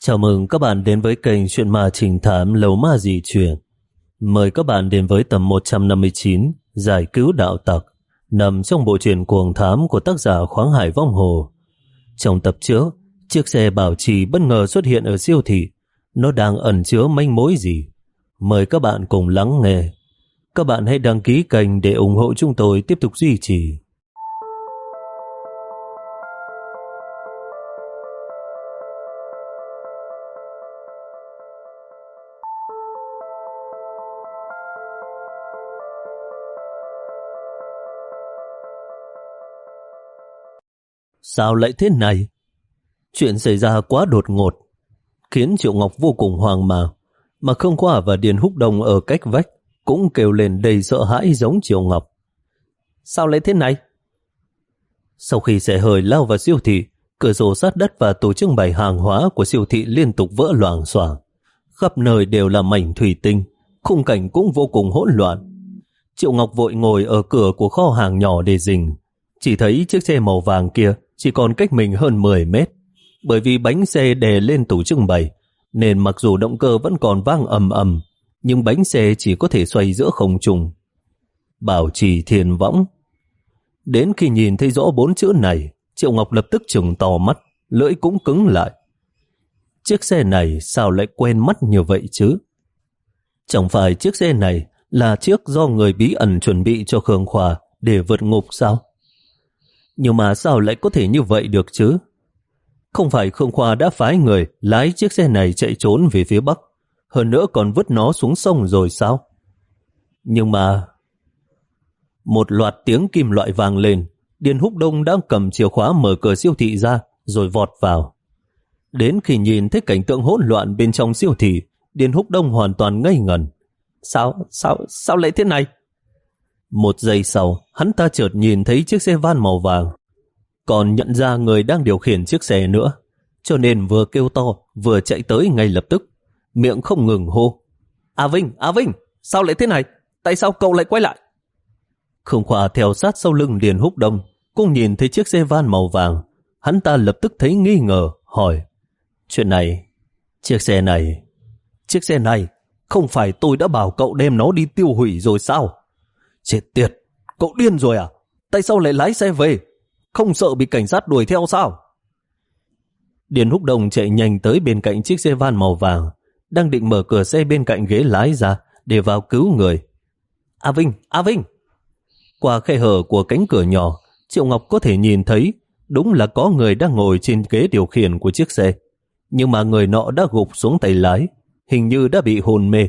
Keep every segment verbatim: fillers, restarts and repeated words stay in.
Chào mừng các bạn đến với kênh Chuyện Ma Trình Thám Lầu Ma Dị Truyền. Mời các bạn đến với tập một trăm năm mươi chín, Giải cứu đạo tặc, nằm trong bộ truyện cuồng thám của tác giả Khoáng Hải Vong Hồ. Trong tập trước, chiếc xe bảo trì bất ngờ xuất hiện ở siêu thị. Nó đang ẩn chứa manh mối gì? Mời các bạn cùng lắng nghe. Các bạn hãy đăng ký kênh để ủng hộ chúng tôi tiếp tục duy trì. Sao lại thế này? Chuyện xảy ra quá đột ngột, khiến Triệu Ngọc vô cùng hoang mang, mà Khương Khoa và Điền Húc Đông ở cách vách cũng kêu lên đầy sợ hãi giống Triệu Ngọc. Sao lại thế này? Sau khi xe hơi lao vào siêu thị, cửa sổ sát đất và tủ trưng bày hàng hóa của siêu thị liên tục vỡ loảng xoảng. Khắp nơi đều là mảnh thủy tinh, khung cảnh cũng vô cùng hỗn loạn. Triệu Ngọc vội ngồi ở cửa của kho hàng nhỏ để rình. Chỉ thấy chiếc xe màu vàng kia chỉ còn cách mình hơn mười mét. Bởi vì bánh xe đè lên tủ trưng bày, nên mặc dù động cơ vẫn còn vang ầm ầm, nhưng bánh xe chỉ có thể xoay giữa không trung. Bảo trì thiền võng. Đến khi nhìn thấy rõ bốn chữ này, Triệu Ngọc lập tức trừng to mắt, lưỡi cũng cứng lại. Chiếc xe này sao lại quen mắt như vậy chứ? Chẳng phải chiếc xe này là chiếc do người bí ẩn chuẩn bị cho Khương Khoa để vượt ngục sao? Nhưng mà sao lại có thể như vậy được chứ? Không phải Khương Khoa đã phái người lái chiếc xe này chạy trốn về phía Bắc, hơn nữa còn vứt nó xuống sông rồi sao? Nhưng mà... Một loạt tiếng kim loại vang lên, Điền Húc Đông đang cầm chìa khóa mở cửa siêu thị ra rồi vọt vào. Đến khi nhìn thấy cảnh tượng hỗn loạn bên trong siêu thị, Điền Húc Đông hoàn toàn ngây ngẩn. Sao, sao, sao lại thế này? Một giây sau, hắn ta chợt nhìn thấy chiếc xe van màu vàng, còn nhận ra người đang điều khiển chiếc xe nữa, cho nên vừa kêu to vừa chạy tới ngay lập tức, miệng không ngừng hô. A Vinh, A Vinh, sao lại thế này? Tại sao cậu lại quay lại? Khương Khoa theo sát sau lưng Điền Húc Đông, cũng nhìn thấy chiếc xe van màu vàng. Hắn ta lập tức thấy nghi ngờ, hỏi: Chuyện này, chiếc xe này, chiếc xe này, không phải tôi đã bảo cậu đem nó đi tiêu hủy rồi sao? Chết tiệt, cậu điên rồi à? Tại sao lại lái xe về? Không sợ bị cảnh sát đuổi theo sao? Điền Húc Đông chạy nhanh tới bên cạnh chiếc xe van màu vàng, đang định mở cửa xe bên cạnh ghế lái ra để vào cứu người. A Vinh, A Vinh! Qua khe hở của cánh cửa nhỏ, Triệu Ngọc có thể nhìn thấy đúng là có người đang ngồi trên ghế điều khiển của chiếc xe, nhưng mà người nọ đã gục xuống tay lái, hình như đã bị hôn mê.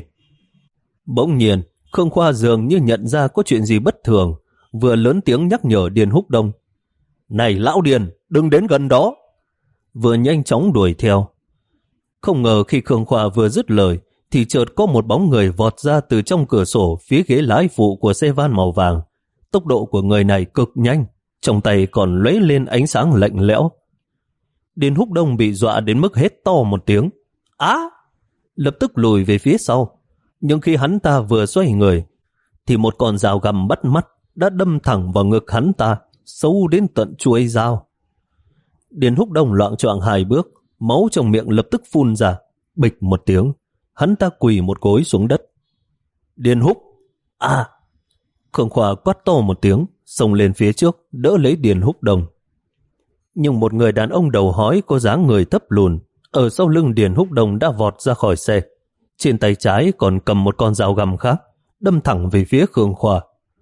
Bỗng nhiên, Khương Khoa dường như nhận ra có chuyện gì bất thường, vừa lớn tiếng nhắc nhở Điền Húc Đông. Này lão Điền, đừng đến gần đó! Vừa nhanh chóng đuổi theo. Không ngờ khi Khương Khoa vừa dứt lời, thì chợt có một bóng người vọt ra từ trong cửa sổ phía ghế lái phụ của xe van màu vàng. Tốc độ của người này cực nhanh, trong tay còn lóe lên ánh sáng lạnh lẽo. Điền Húc Đông bị dọa đến mức hét to một tiếng. Á! Lập tức lùi về phía sau. Nhưng khi hắn ta vừa xoay người, thì một con dao găm bắt mắt đã đâm thẳng vào ngực hắn ta, sâu đến tận chuôi dao. Điền Húc Đông loạng choạng hai bước, máu trong miệng lập tức phun ra. Bịch một tiếng, hắn ta quỳ một gối xuống đất. Điền Húc! À! Khương Khoa quát to một tiếng, xông lên phía trước, đỡ lấy Điền Húc Đông. Nhưng một người đàn ông đầu hói có dáng người thấp lùn, ở sau lưng Điền Húc Đông đã vọt ra khỏi xe. Trên tay trái còn cầm một con dao găm khác, đâm thẳng về phía Khương Khoa.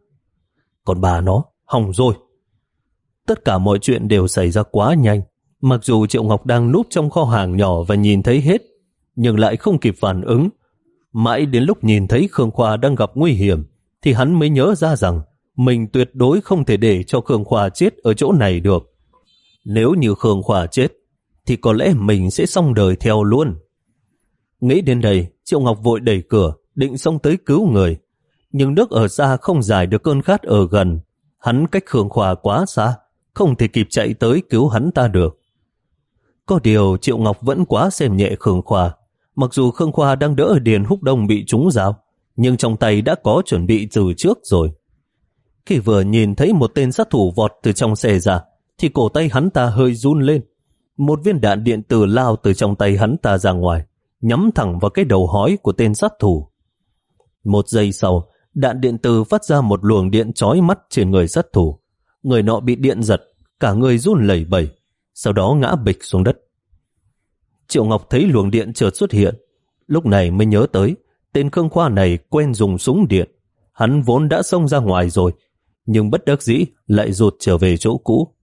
Còn bà nó, hỏng rồi. Tất cả mọi chuyện đều xảy ra quá nhanh. Mặc dù Triệu Ngọc đang núp trong kho hàng nhỏ và nhìn thấy hết, nhưng lại không kịp phản ứng. Mãi đến lúc nhìn thấy Khương Khoa đang gặp nguy hiểm, thì hắn mới nhớ ra rằng mình tuyệt đối không thể để cho Khương Khoa chết ở chỗ này được. Nếu như Khương Khoa chết, thì có lẽ mình sẽ xong đời theo luôn. Nghĩ đến đây, Triệu Ngọc vội đẩy cửa, định xông tới cứu người. Nhưng nước ở xa không giải được cơn khát ở gần. Hắn cách Khương Khoa quá xa, không thể kịp chạy tới cứu hắn ta được. Có điều Triệu Ngọc vẫn quá xem nhẹ Khương Khoa. Mặc dù Khương Khoa đang đỡ Điền Húc Đông bị trúng dao, nhưng trong tay đã có chuẩn bị từ trước rồi. Khi vừa nhìn thấy một tên sát thủ vọt từ trong xe ra, thì cổ tay hắn ta hơi run lên. một viên đạn điện tử lao từ trong tay hắn ta ra ngoài, nhắm thẳng vào cái đầu hói của tên sát thủ. Một giây sau, đạn điện tử phát ra một luồng điện chói mắt trên người sát thủ. Người nọ bị điện giật, cả người run lẩy bẩy, sau đó ngã bịch xuống đất. Triệu Ngọc thấy luồng điện chợt xuất hiện, lúc này mới nhớ tới tên Khương Khoa này quen dùng súng điện. Hắn vốn đã xông ra ngoài rồi, nhưng bất đắc dĩ lại rụt trở về chỗ cũ.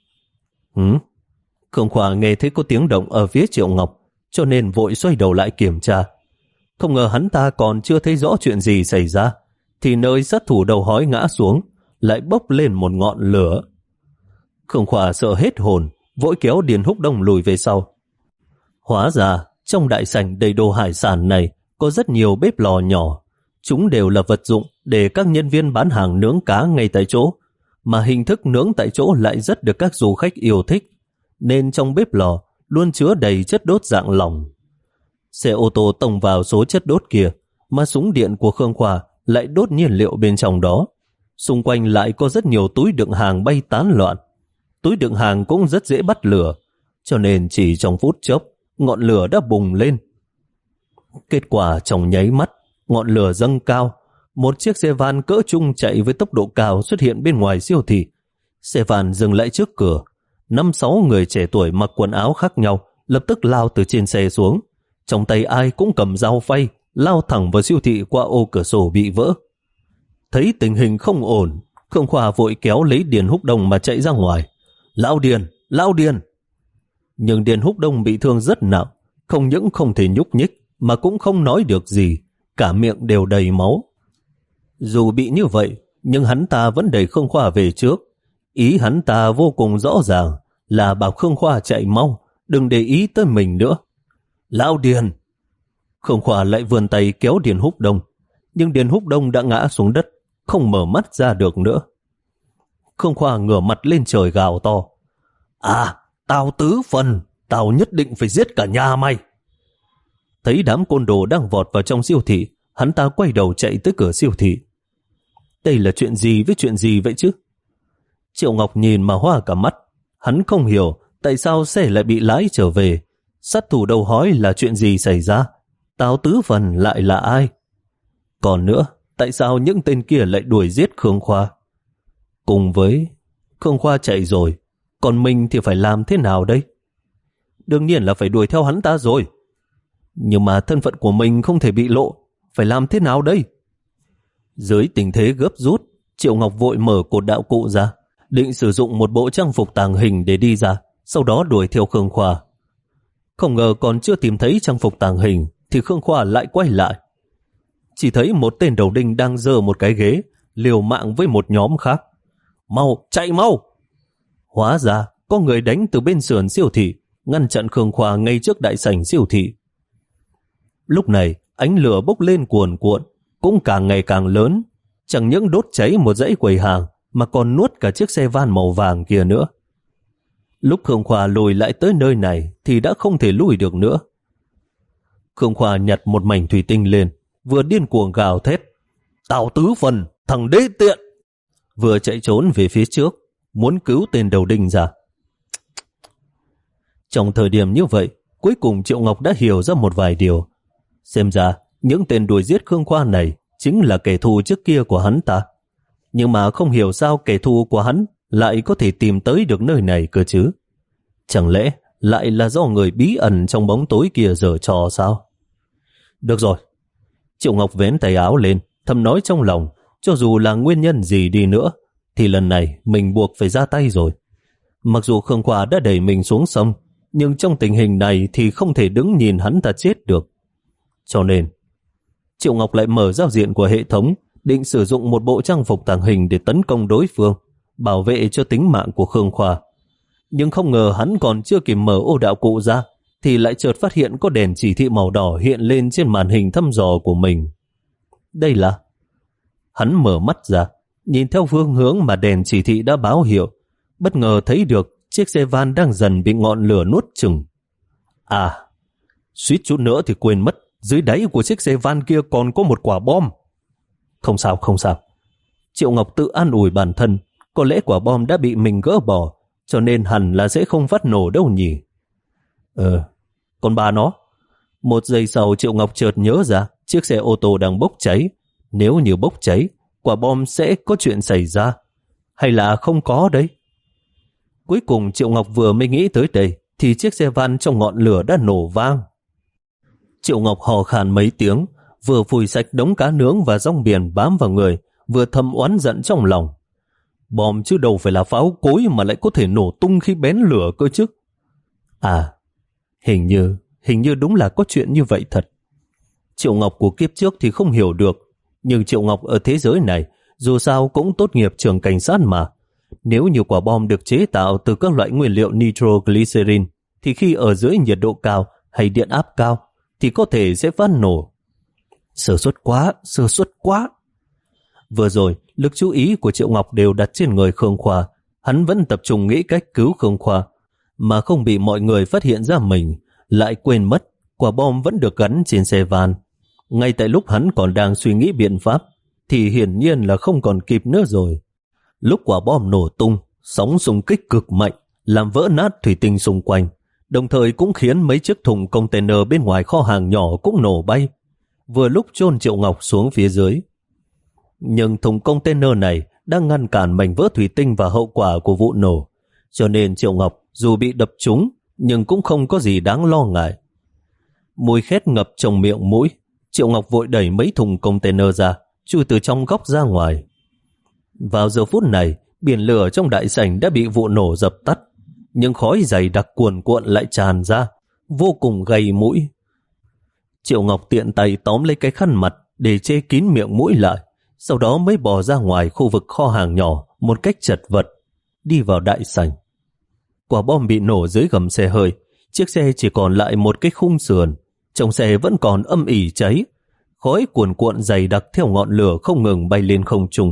Hứ? Khương Khoa nghe thấy có tiếng động ở phía Triệu Ngọc, cho nên vội xoay đầu lại kiểm tra. Không ngờ hắn ta còn chưa thấy rõ chuyện gì xảy ra, thì nơi sát thủ đầu hói ngã xuống lại bốc lên một ngọn lửa. Khương Khoa sợ hết hồn, vội kéo Điền Húc Đông lùi về sau. Hóa ra trong đại sảnh đầy đồ hải sản này có rất nhiều bếp lò nhỏ. Chúng đều là vật dụng để các nhân viên bán hàng nướng cá ngay tại chỗ, mà hình thức nướng tại chỗ lại rất được các du khách yêu thích, nên trong bếp lò luôn chứa đầy chất đốt dạng lỏng. Xe ô tô tông vào số chất đốt kia, mà súng điện của Khương Khoa lại đốt nhiên liệu bên trong đó. Xung quanh lại có rất nhiều túi đựng hàng bay tán loạn. Túi đựng hàng cũng rất dễ bắt lửa, cho nên chỉ trong phút chốc, ngọn lửa đã bùng lên. Kết quả trong nháy mắt, ngọn lửa dâng cao. Một chiếc xe van cỡ trung chạy với tốc độ cao xuất hiện bên ngoài siêu thị. Xe van dừng lại trước cửa. Năm sáu người trẻ tuổi mặc quần áo khác nhau lập tức lao từ trên xe xuống. Trong tay ai cũng cầm dao phay, lao thẳng vào siêu thị qua ô cửa sổ bị vỡ. Thấy tình hình không ổn, Khương Khoa vội kéo lấy Điền Húc Đông mà chạy ra ngoài. Lão Điền, Lão Điền! Nhưng Điền Húc Đông bị thương rất nặng, không những không thể nhúc nhích mà cũng không nói được gì, cả miệng đều đầy máu. Dù bị như vậy, nhưng hắn ta vẫn đẩy Khương Khoa về trước. Ý hắn ta vô cùng rõ ràng là bảo Khương Khoa chạy mau, đừng để ý tới mình nữa. Lão Điền! Khương Khoa lại vươn tay kéo Điền Húc Đông, nhưng Điền Húc Đông đã ngã xuống đất, không mở mắt ra được nữa. Khương Khoa ngửa mặt lên trời gào to. À, tao tứ phần, tao nhất định phải giết cả nhà mày. Thấy đám côn đồ đang vọt vào trong siêu thị, hắn ta quay đầu chạy tới cửa siêu thị. Đây là chuyện gì với chuyện gì vậy chứ? Triệu Ngọc nhìn mà hoa cả mắt. Hắn không hiểu tại sao xe lại bị lái trở về. Sát thủ đầu hói là chuyện gì xảy ra? Tào Tứ Phần lại là ai? Còn nữa, tại sao những tên kia lại đuổi giết Khương Khoa? Cùng với Khương Khoa chạy rồi, còn mình thì phải làm thế nào đây? Đương nhiên là phải đuổi theo hắn ta rồi. Nhưng mà thân phận của mình không thể bị lộ, phải làm thế nào đây? Dưới tình thế gấp rút, Triệu Ngọc vội mở cột đạo cụ ra, định sử dụng một bộ trang phục tàng hình để đi ra, sau đó đuổi theo Khương Khoa. Không ngờ còn chưa tìm thấy trang phục tàng hình thì Khương Khoa lại quay lại. Chỉ thấy một tên đầu đinh đang giơ một cái ghế, liều mạng với một nhóm khác. Mau, chạy mau! Hóa ra có người đánh từ bên sườn siêu thị, ngăn chặn Khương Khoa ngay trước đại sảnh siêu thị. Lúc này, ánh lửa bốc lên cuồn cuộn, cũng càng ngày càng lớn, chẳng những đốt cháy một dãy quầy hàng mà còn nuốt cả chiếc xe van màu vàng kia nữa. Lúc Khương Khoa lùi lại tới nơi này thì đã không thể lùi được nữa. Khương Khoa nhặt một mảnh thủy tinh lên, vừa điên cuồng gào thét. Tào Tứ Phần, thằng đế tiện! Vừa chạy trốn về phía trước, muốn cứu tên đầu đinh ra. Trong thời điểm như vậy, cuối cùng Triệu Ngọc đã hiểu ra một vài điều. Xem ra, những tên đuổi giết Khương Khoa này chính là kẻ thù trước kia của hắn ta. Nhưng mà không hiểu sao kẻ thù của hắn lại có thể tìm tới được nơi này cơ chứ. Chẳng lẽ lại là do người bí ẩn trong bóng tối kia giở trò sao? Được rồi. Triệu Ngọc vén tay áo lên, thầm nói trong lòng, cho dù là nguyên nhân gì đi nữa, thì lần này mình buộc phải ra tay rồi. Mặc dù Khương Khoa đã đẩy mình xuống sông, nhưng trong tình hình này thì không thể đứng nhìn hắn ta chết được. Cho nên, Triệu Ngọc lại mở giao diện của hệ thống, định sử dụng một bộ trang phục tàng hình để tấn công đối phương, bảo vệ cho tính mạng của Khương Khoa. Nhưng không ngờ hắn còn chưa kịp mở ô đạo cụ ra, thì lại chợt phát hiện có đèn chỉ thị màu đỏ hiện lên trên màn hình thăm dò của mình. Đây là... Hắn mở mắt ra, nhìn theo phương hướng mà đèn chỉ thị đã báo hiệu, bất ngờ thấy được chiếc xe van đang dần bị ngọn lửa nuốt chửng. À, suýt chút nữa thì quên mất, dưới đáy của chiếc xe van kia còn có một quả bom. Không sao, không sao. Triệu Ngọc tự an ủi bản thân, có lẽ quả bom đã bị mình gỡ bỏ, cho nên hẳn là sẽ không phát nổ đâu nhỉ. Ờ, còn bà nó. Một giây sau Triệu Ngọc chợt nhớ ra chiếc xe ô tô đang bốc cháy. Nếu như bốc cháy, quả bom sẽ có chuyện xảy ra. Hay là không có đấy? Cuối cùng Triệu Ngọc vừa mới nghĩ tới đây thì chiếc xe van trong ngọn lửa đã nổ vang. Triệu Ngọc hò khan mấy tiếng, vừa phủi sạch đống cá nướng và rong biển bám vào người, vừa thầm oán giận trong lòng. Bom chứ đâu phải là pháo cối mà lại có thể nổ tung khi bén lửa cơ chứ. À, hình như, hình như đúng là có chuyện như vậy thật. Triệu Ngọc của kiếp trước thì không hiểu được, nhưng Triệu Ngọc ở thế giới này dù sao cũng tốt nghiệp trường cảnh sát mà. Nếu như quả bom được chế tạo từ các loại nguyên liệu nitroglycerin, thì khi ở dưới nhiệt độ cao hay điện áp cao thì có thể sẽ phát nổ. Sơ suất quá, sơ suất quá. Vừa rồi, lực chú ý của Triệu Ngọc đều đặt trên người Khương Khoa. Hắn vẫn tập trung nghĩ cách cứu Khương Khoa, mà không bị mọi người phát hiện ra mình, lại quên mất quả bom vẫn được gắn trên xe van. Ngay tại lúc hắn còn đang suy nghĩ biện pháp, thì hiển nhiên là không còn kịp nữa rồi. Lúc quả bom nổ tung, sóng xung kích cực mạnh, làm vỡ nát thủy tinh xung quanh, đồng thời cũng khiến mấy chiếc thùng container bên ngoài kho hàng nhỏ cũng nổ bay, vừa lúc chôn Triệu Ngọc xuống phía dưới. Nhưng thùng container này đang ngăn cản mảnh vỡ thủy tinh và hậu quả của vụ nổ, cho nên Triệu Ngọc dù bị đập trúng nhưng cũng không có gì đáng lo ngại. Mùi khét ngập trong miệng mũi, Triệu Ngọc vội đẩy mấy thùng container ra, chui từ trong góc ra ngoài. Vào giờ phút này, biển lửa trong đại sảnh đã bị vụ nổ dập tắt, nhưng khói dày đặc cuồn cuộn lại tràn ra, vô cùng gay mũi. Triệu Ngọc tiện tay tóm lấy cái khăn mặt để che kín miệng mũi lại, sau đó mới bò ra ngoài khu vực kho hàng nhỏ một cách chật vật, đi vào đại sảnh. Quả bom bị nổ dưới gầm xe hơi, chiếc xe chỉ còn lại một cái khung sườn, trong xe vẫn còn âm ỉ cháy, khói cuồn cuộn dày đặc theo ngọn lửa không ngừng bay lên không trung.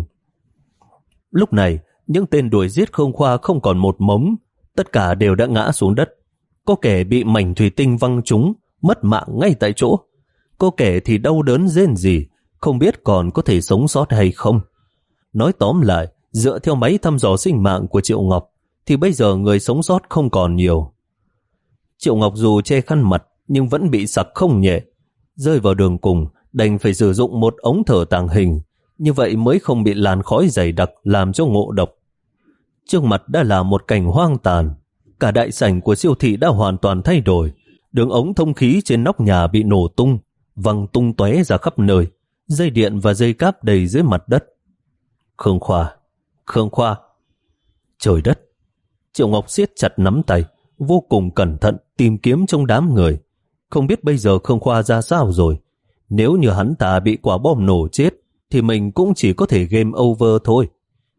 Lúc này, những tên đuổi giết Khương Khoa không còn một mống, tất cả đều đã ngã xuống đất. Có kẻ bị mảnh thủy tinh văng trúng, mất mạng ngay tại chỗ. Có kẻ thì đau đớn rên rỉ, không biết còn có thể sống sót hay không. Nói tóm lại, dựa theo máy thăm dò sinh mạng của Triệu Ngọc, thì bây giờ người sống sót không còn nhiều. Triệu Ngọc dù che khăn mặt, nhưng vẫn bị sặc không nhẹ. Rơi vào đường cùng, đành phải sử dụng một ống thở tàng hình, như vậy mới không bị làn khói dày đặc làm cho ngộ độc. Trước mặt đã là một cảnh hoang tàn. Cả đại sảnh của siêu thị đã hoàn toàn thay đổi. Đường ống thông khí trên nóc nhà bị nổ tung, văng tung tóe ra khắp nơi. Dây điện và dây cáp đầy dưới mặt đất. Khương Khoa, Khương Khoa. Trời đất! Triệu Ngọc siết chặt nắm tay, vô cùng cẩn thận tìm kiếm trong đám người. Không biết bây giờ Khương Khoa ra sao rồi. Nếu như hắn ta bị quả bom nổ chết, thì mình cũng chỉ có thể game over thôi.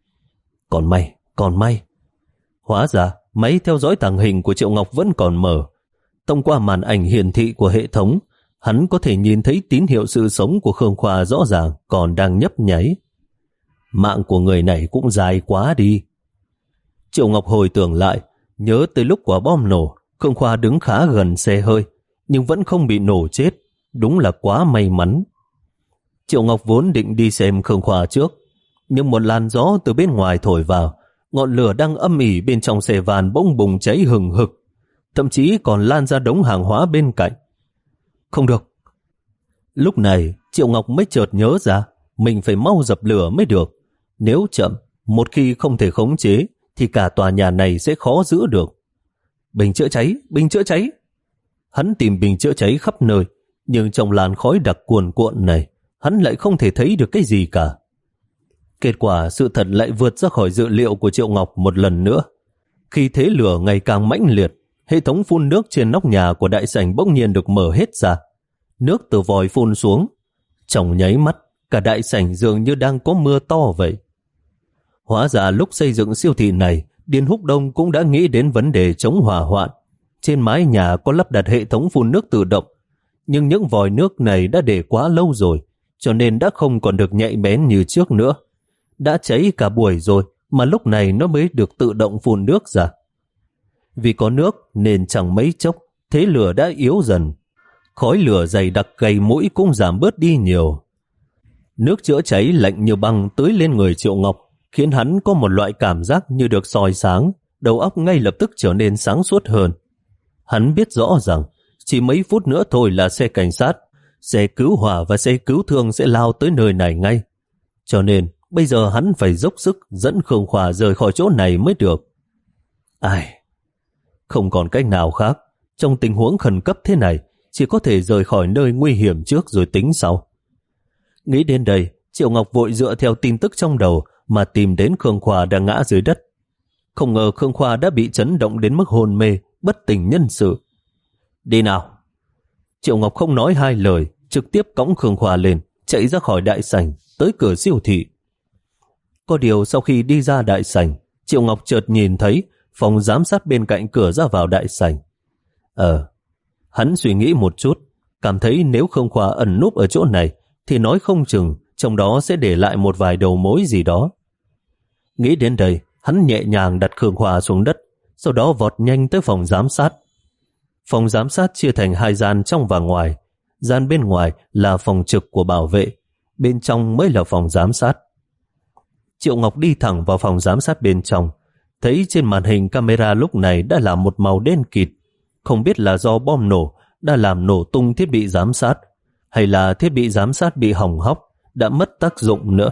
Còn may, còn may. Hóa ra, máy theo dõi tàng hình của Triệu Ngọc vẫn còn mở. Thông qua màn ảnh hiển thị của hệ thống, hắn có thể nhìn thấy tín hiệu sự sống của Khương Khoa rõ ràng còn đang nhấp nháy. Mạng của người này cũng dài quá đi. Triệu Ngọc hồi tưởng lại, nhớ tới lúc quả bom nổ, Khương Khoa đứng khá gần xe hơi, nhưng vẫn không bị nổ chết. Đúng là quá may mắn. Triệu Ngọc vốn định đi xem Khương Khoa trước, nhưng một làn gió từ bên ngoài thổi vào, ngọn lửa đang âm ỉ bên trong xe van bỗng bùng cháy hừng hực, thậm chí còn lan ra đống hàng hóa bên cạnh. Không được. Lúc này, Triệu Ngọc mới chợt nhớ ra, mình phải mau dập lửa mới được. Nếu chậm, một khi không thể khống chế, thì cả tòa nhà này sẽ khó giữ được. Bình chữa cháy, bình chữa cháy. Hắn tìm bình chữa cháy khắp nơi, nhưng trong làn khói đặc cuồn cuộn này, hắn lại không thể thấy được cái gì cả. Kết quả sự thật lại vượt ra khỏi dự liệu của Triệu Ngọc một lần nữa. Khi thế lửa ngày càng mãnh liệt, hệ thống phun nước trên nóc nhà của đại sảnh bỗng nhiên được mở hết ra. Nước từ vòi phun xuống. Trong nháy mắt, cả đại sảnh dường như đang có mưa to vậy. Hóa ra lúc xây dựng siêu thị này, Điền Húc Đông cũng đã nghĩ đến vấn đề chống hỏa hoạn. Trên mái nhà có lắp đặt hệ thống phun nước tự động, nhưng những vòi nước này đã để quá lâu rồi, cho nên đã không còn được nhạy bén như trước nữa. Đã cháy cả buổi rồi mà lúc này nó mới được tự động phun nước ra. Vì có nước nên chẳng mấy chốc thế lửa đã yếu dần. Khói lửa dày đặc gầy mũi cũng giảm bớt đi nhiều. Nước chữa cháy lạnh như băng tưới lên người Triệu Ngọc, khiến hắn có một loại cảm giác như được soi sáng, đầu óc ngay lập tức trở nên sáng suốt hơn. Hắn biết rõ rằng chỉ mấy phút nữa thôi là xe cảnh sát, xe cứu hỏa và xe cứu thương sẽ lao tới nơi này ngay. Cho nên bây giờ hắn phải dốc sức dẫn Khương Khoa rời khỏi chỗ này mới được. Ai, không còn cách nào khác. Trong tình huống khẩn cấp thế này, chỉ có thể rời khỏi nơi nguy hiểm trước rồi tính sau. Nghĩ đến đây, Triệu Ngọc vội dựa theo tin tức trong đầu mà tìm đến Khương Khoa đang ngã dưới đất. Không ngờ Khương Khoa đã bị chấn động đến mức hôn mê, bất tỉnh nhân sự. Đi nào. Triệu Ngọc không nói hai lời, trực tiếp cõng Khương Khoa lên, chạy ra khỏi đại sảnh, tới cửa siêu thị. Có điều sau khi đi ra đại sảnh, Triệu Ngọc chợt nhìn thấy phòng giám sát bên cạnh cửa ra vào đại sảnh. Ờ, hắn suy nghĩ một chút, cảm thấy nếu Khương Khoa ẩn núp ở chỗ này, thì nói không chừng trong đó sẽ để lại một vài đầu mối gì đó. Nghĩ đến đây, hắn nhẹ nhàng đặt Khương Khoa xuống đất, sau đó vọt nhanh tới phòng giám sát. Phòng giám sát chia thành hai gian trong và ngoài. Gian bên ngoài là phòng trực của bảo vệ, bên trong mới là phòng giám sát. Triệu Ngọc đi thẳng vào phòng giám sát bên trong, thấy trên màn hình camera lúc này đã là một màu đen kịt, không biết là do bom nổ đã làm nổ tung thiết bị giám sát, hay là thiết bị giám sát bị hỏng hóc, đã mất tác dụng nữa.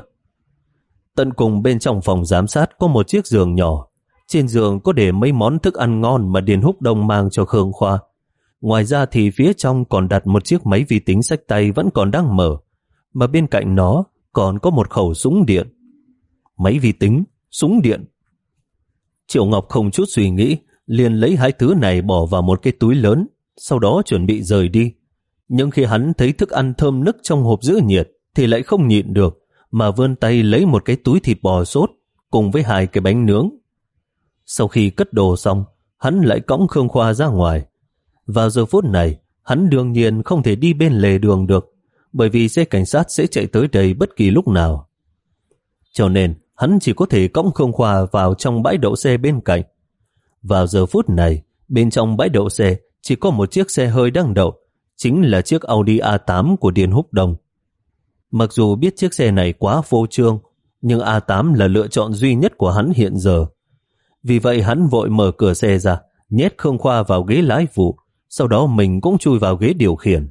Tận cùng bên trong phòng giám sát có một chiếc giường nhỏ, trên giường có để mấy món thức ăn ngon mà Điền Húc Đông mang cho Khương Khoa. Ngoài ra thì phía trong còn đặt một chiếc máy vi tính xách tay vẫn còn đang mở, mà bên cạnh nó còn có một khẩu súng điện. Máy vi tính, súng điện. Triệu Ngọc không chút suy nghĩ, liền lấy hai thứ này bỏ vào một cái túi lớn, sau đó chuẩn bị rời đi. Nhưng khi hắn thấy thức ăn thơm nức trong hộp giữ nhiệt thì lại không nhịn được, mà vươn tay lấy một cái túi thịt bò sốt cùng với hai cái bánh nướng. Sau khi cất đồ xong, hắn lại cõng Khương Khoa ra ngoài. Vào giờ phút này, hắn đương nhiên không thể đi bên lề đường được, bởi vì xe cảnh sát sẽ chạy tới đây bất kỳ lúc nào. Cho nên, hắn chỉ có thể cõng Khương Khoa vào trong bãi đậu xe bên cạnh. Vào giờ phút này, bên trong bãi đậu xe chỉ có một chiếc xe hơi đang đậu, chính là chiếc Audi a tám của Điền Húc Đông. Mặc dù biết chiếc xe này quá phô trương, nhưng a tám là lựa chọn duy nhất của hắn hiện giờ. Vì vậy hắn vội mở cửa xe ra, nhét Khương Khoa vào ghế lái phụ, sau đó mình cũng chui vào ghế điều khiển.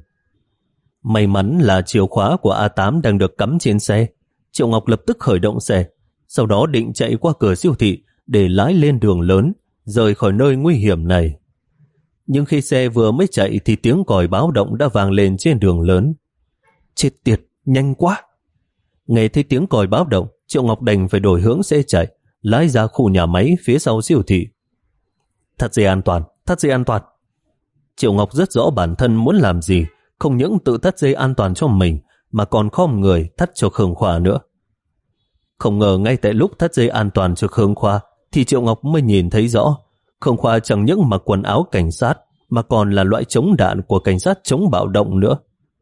May mắn là chìa khóa của a tám đang được cắm trên xe. Triệu Ngọc lập tức khởi động xe, sau đó định chạy qua cửa siêu thị để lái lên đường lớn, rời khỏi nơi nguy hiểm này. Nhưng khi xe vừa mới chạy thì tiếng còi báo động đã vang lên trên đường lớn. Chết tiệt, nhanh quá! Nghe thấy tiếng còi báo động, Triệu Ngọc đành phải đổi hướng xe chạy, lái ra khu nhà máy phía sau siêu thị. Thắt dây an toàn, thắt dây an toàn. Triệu Ngọc rất rõ bản thân muốn làm gì, không những tự thắt dây an toàn cho mình, mà còn khom người thắt cho Khương Khoa nữa. Không ngờ ngay tại lúc thắt dây an toàn cho Khương Khoa, thì Triệu Ngọc mới nhìn thấy rõ, Khương Khoa chẳng những mặc quần áo cảnh sát, mà còn là loại chống đạn của cảnh sát chống bạo động nữa.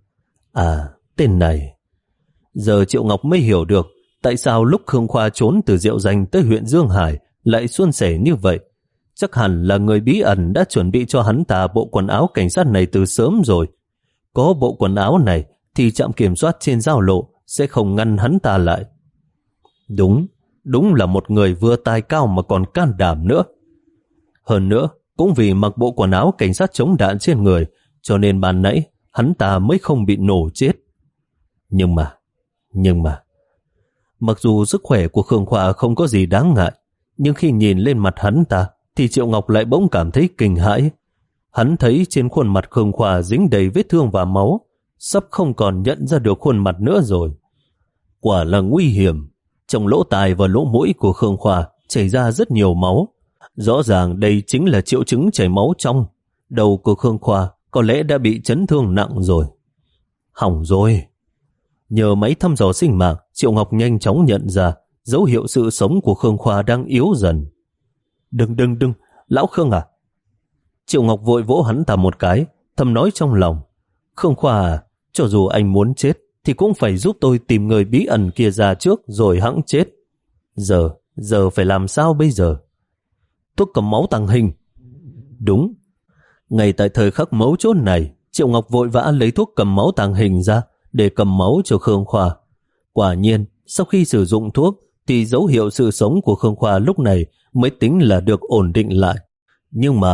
À, tên này. Giờ Triệu Ngọc mới hiểu được tại sao lúc Khương Khoa trốn từ Diệu Danh tới huyện Dương Hải lại suôn sẻ như vậy. Chắc hẳn là người bí ẩn đã chuẩn bị cho hắn ta bộ quần áo cảnh sát này từ sớm rồi. Có bộ quần áo này thì trạm kiểm soát trên giao lộ sẽ không ngăn hắn ta lại. Đúng, đúng là một người vừa tài cao mà còn can đảm nữa. Hơn nữa, cũng vì mặc bộ quần áo cảnh sát chống đạn trên người, cho nên ban nãy hắn ta mới không bị nổ chết. Nhưng mà, nhưng mà, mặc dù sức khỏe của Khương Khoa không có gì đáng ngại, nhưng khi nhìn lên mặt hắn ta, thì Triệu Ngọc lại bỗng cảm thấy kinh hãi. Hắn thấy trên khuôn mặt Khương Khoa dính đầy vết thương và máu, sắp không còn nhận ra được khuôn mặt nữa rồi. Quả là nguy hiểm. Trong lỗ tai và lỗ mũi của Khương Khoa chảy ra rất nhiều máu. Rõ ràng đây chính là triệu chứng chảy máu trong. Đầu của Khương Khoa có lẽ đã bị chấn thương nặng rồi. Hỏng rồi. Nhờ máy thăm dò sinh mạng, Triệu Ngọc nhanh chóng nhận ra dấu hiệu sự sống của Khương Khoa đang yếu dần. Đừng đừng đừng, lão Khương à? Triệu Ngọc vội vỗ hắn ta một cái, thầm nói trong lòng. Khương Khoa à, cho dù anh muốn chết thì cũng phải giúp tôi tìm người bí ẩn kia ra trước rồi hẵng chết. Giờ, giờ phải làm sao bây giờ? Thuốc cầm máu tàng hình. Đúng. Ngay tại thời khắc mấu chốt này, Triệu Ngọc vội vã lấy thuốc cầm máu tàng hình ra để cầm máu cho Khương Khoa. Quả nhiên, sau khi sử dụng thuốc thì dấu hiệu sự sống của Khương Khoa lúc này mới tính là được ổn định lại. Nhưng mà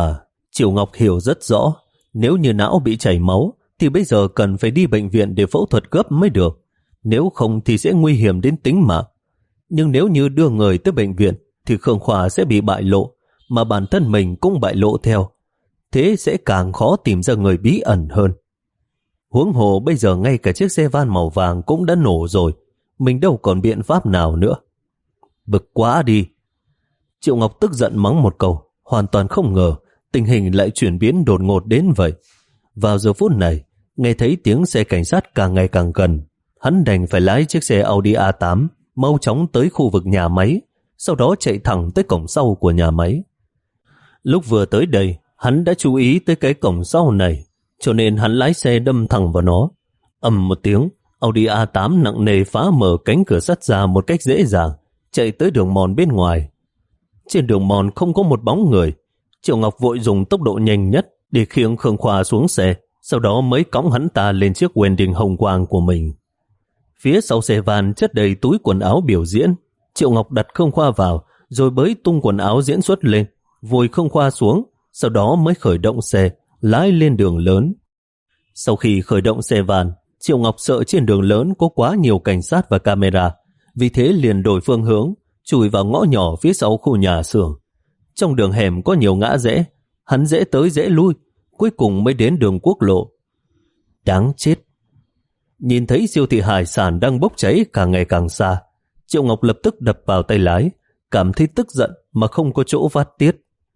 Triệu Ngọc hiểu rất rõ, nếu như não bị chảy máu thì bây giờ cần phải đi bệnh viện để phẫu thuật gấp mới được, nếu không thì sẽ nguy hiểm đến tính mạng. Nhưng nếu như đưa người tới bệnh viện thì Khương Khoa sẽ bị bại lộ, mà bản thân mình cũng bại lộ theo. Thế sẽ càng khó tìm ra người bí ẩn hơn. Huống hồ bây giờ ngay cả chiếc xe van màu vàng cũng đã nổ rồi, mình đâu còn biện pháp nào nữa. Bực quá đi. Triệu Ngọc tức giận mắng một câu, hoàn toàn không ngờ tình hình lại chuyển biến đột ngột đến vậy. Vào giờ phút này, nghe thấy tiếng xe cảnh sát càng ngày càng gần, hắn đành phải lái chiếc xe Audi a tám mau chóng tới khu vực nhà máy, sau đó chạy thẳng tới cổng sau của nhà máy. Lúc vừa tới đây, hắn đã chú ý tới cái cổng sau này, cho nên hắn lái xe đâm thẳng vào nó. Ầm một tiếng, Audi a tám nặng nề phá mở cánh cửa sắt ra một cách dễ dàng, chạy tới đường mòn bên ngoài. Trên đường mòn không có một bóng người. Triệu Ngọc vội dùng tốc độ nhanh nhất để khiêng Khương Khoa xuống xe, sau đó mới cõng hắn ta lên chiếc Wendy hồng quang của mình. Phía sau xe van chất đầy túi quần áo biểu diễn. Triệu Ngọc đặt Khương Khoa vào, rồi bới tung quần áo diễn xuất lên, vùi Khương Khoa xuống, sau đó mới khởi động xe, lái lên đường lớn. Sau khi khởi động xe van, Triệu Ngọc sợ trên đường lớn có quá nhiều cảnh sát và camera, vì thế liền đổi phương hướng, chui vào ngõ nhỏ phía sau khu nhà xưởng. Trong đường hẻm có nhiều ngã rẽ, hắn dễ tới dễ lui, cuối cùng mới đến đường quốc lộ. Đáng chết! Nhìn thấy siêu thị hải sản đang bốc cháy càng ngày càng xa, Triệu Ngọc lập tức đập vào tay lái, cảm thấy tức giận mà không có chỗ phát tiết.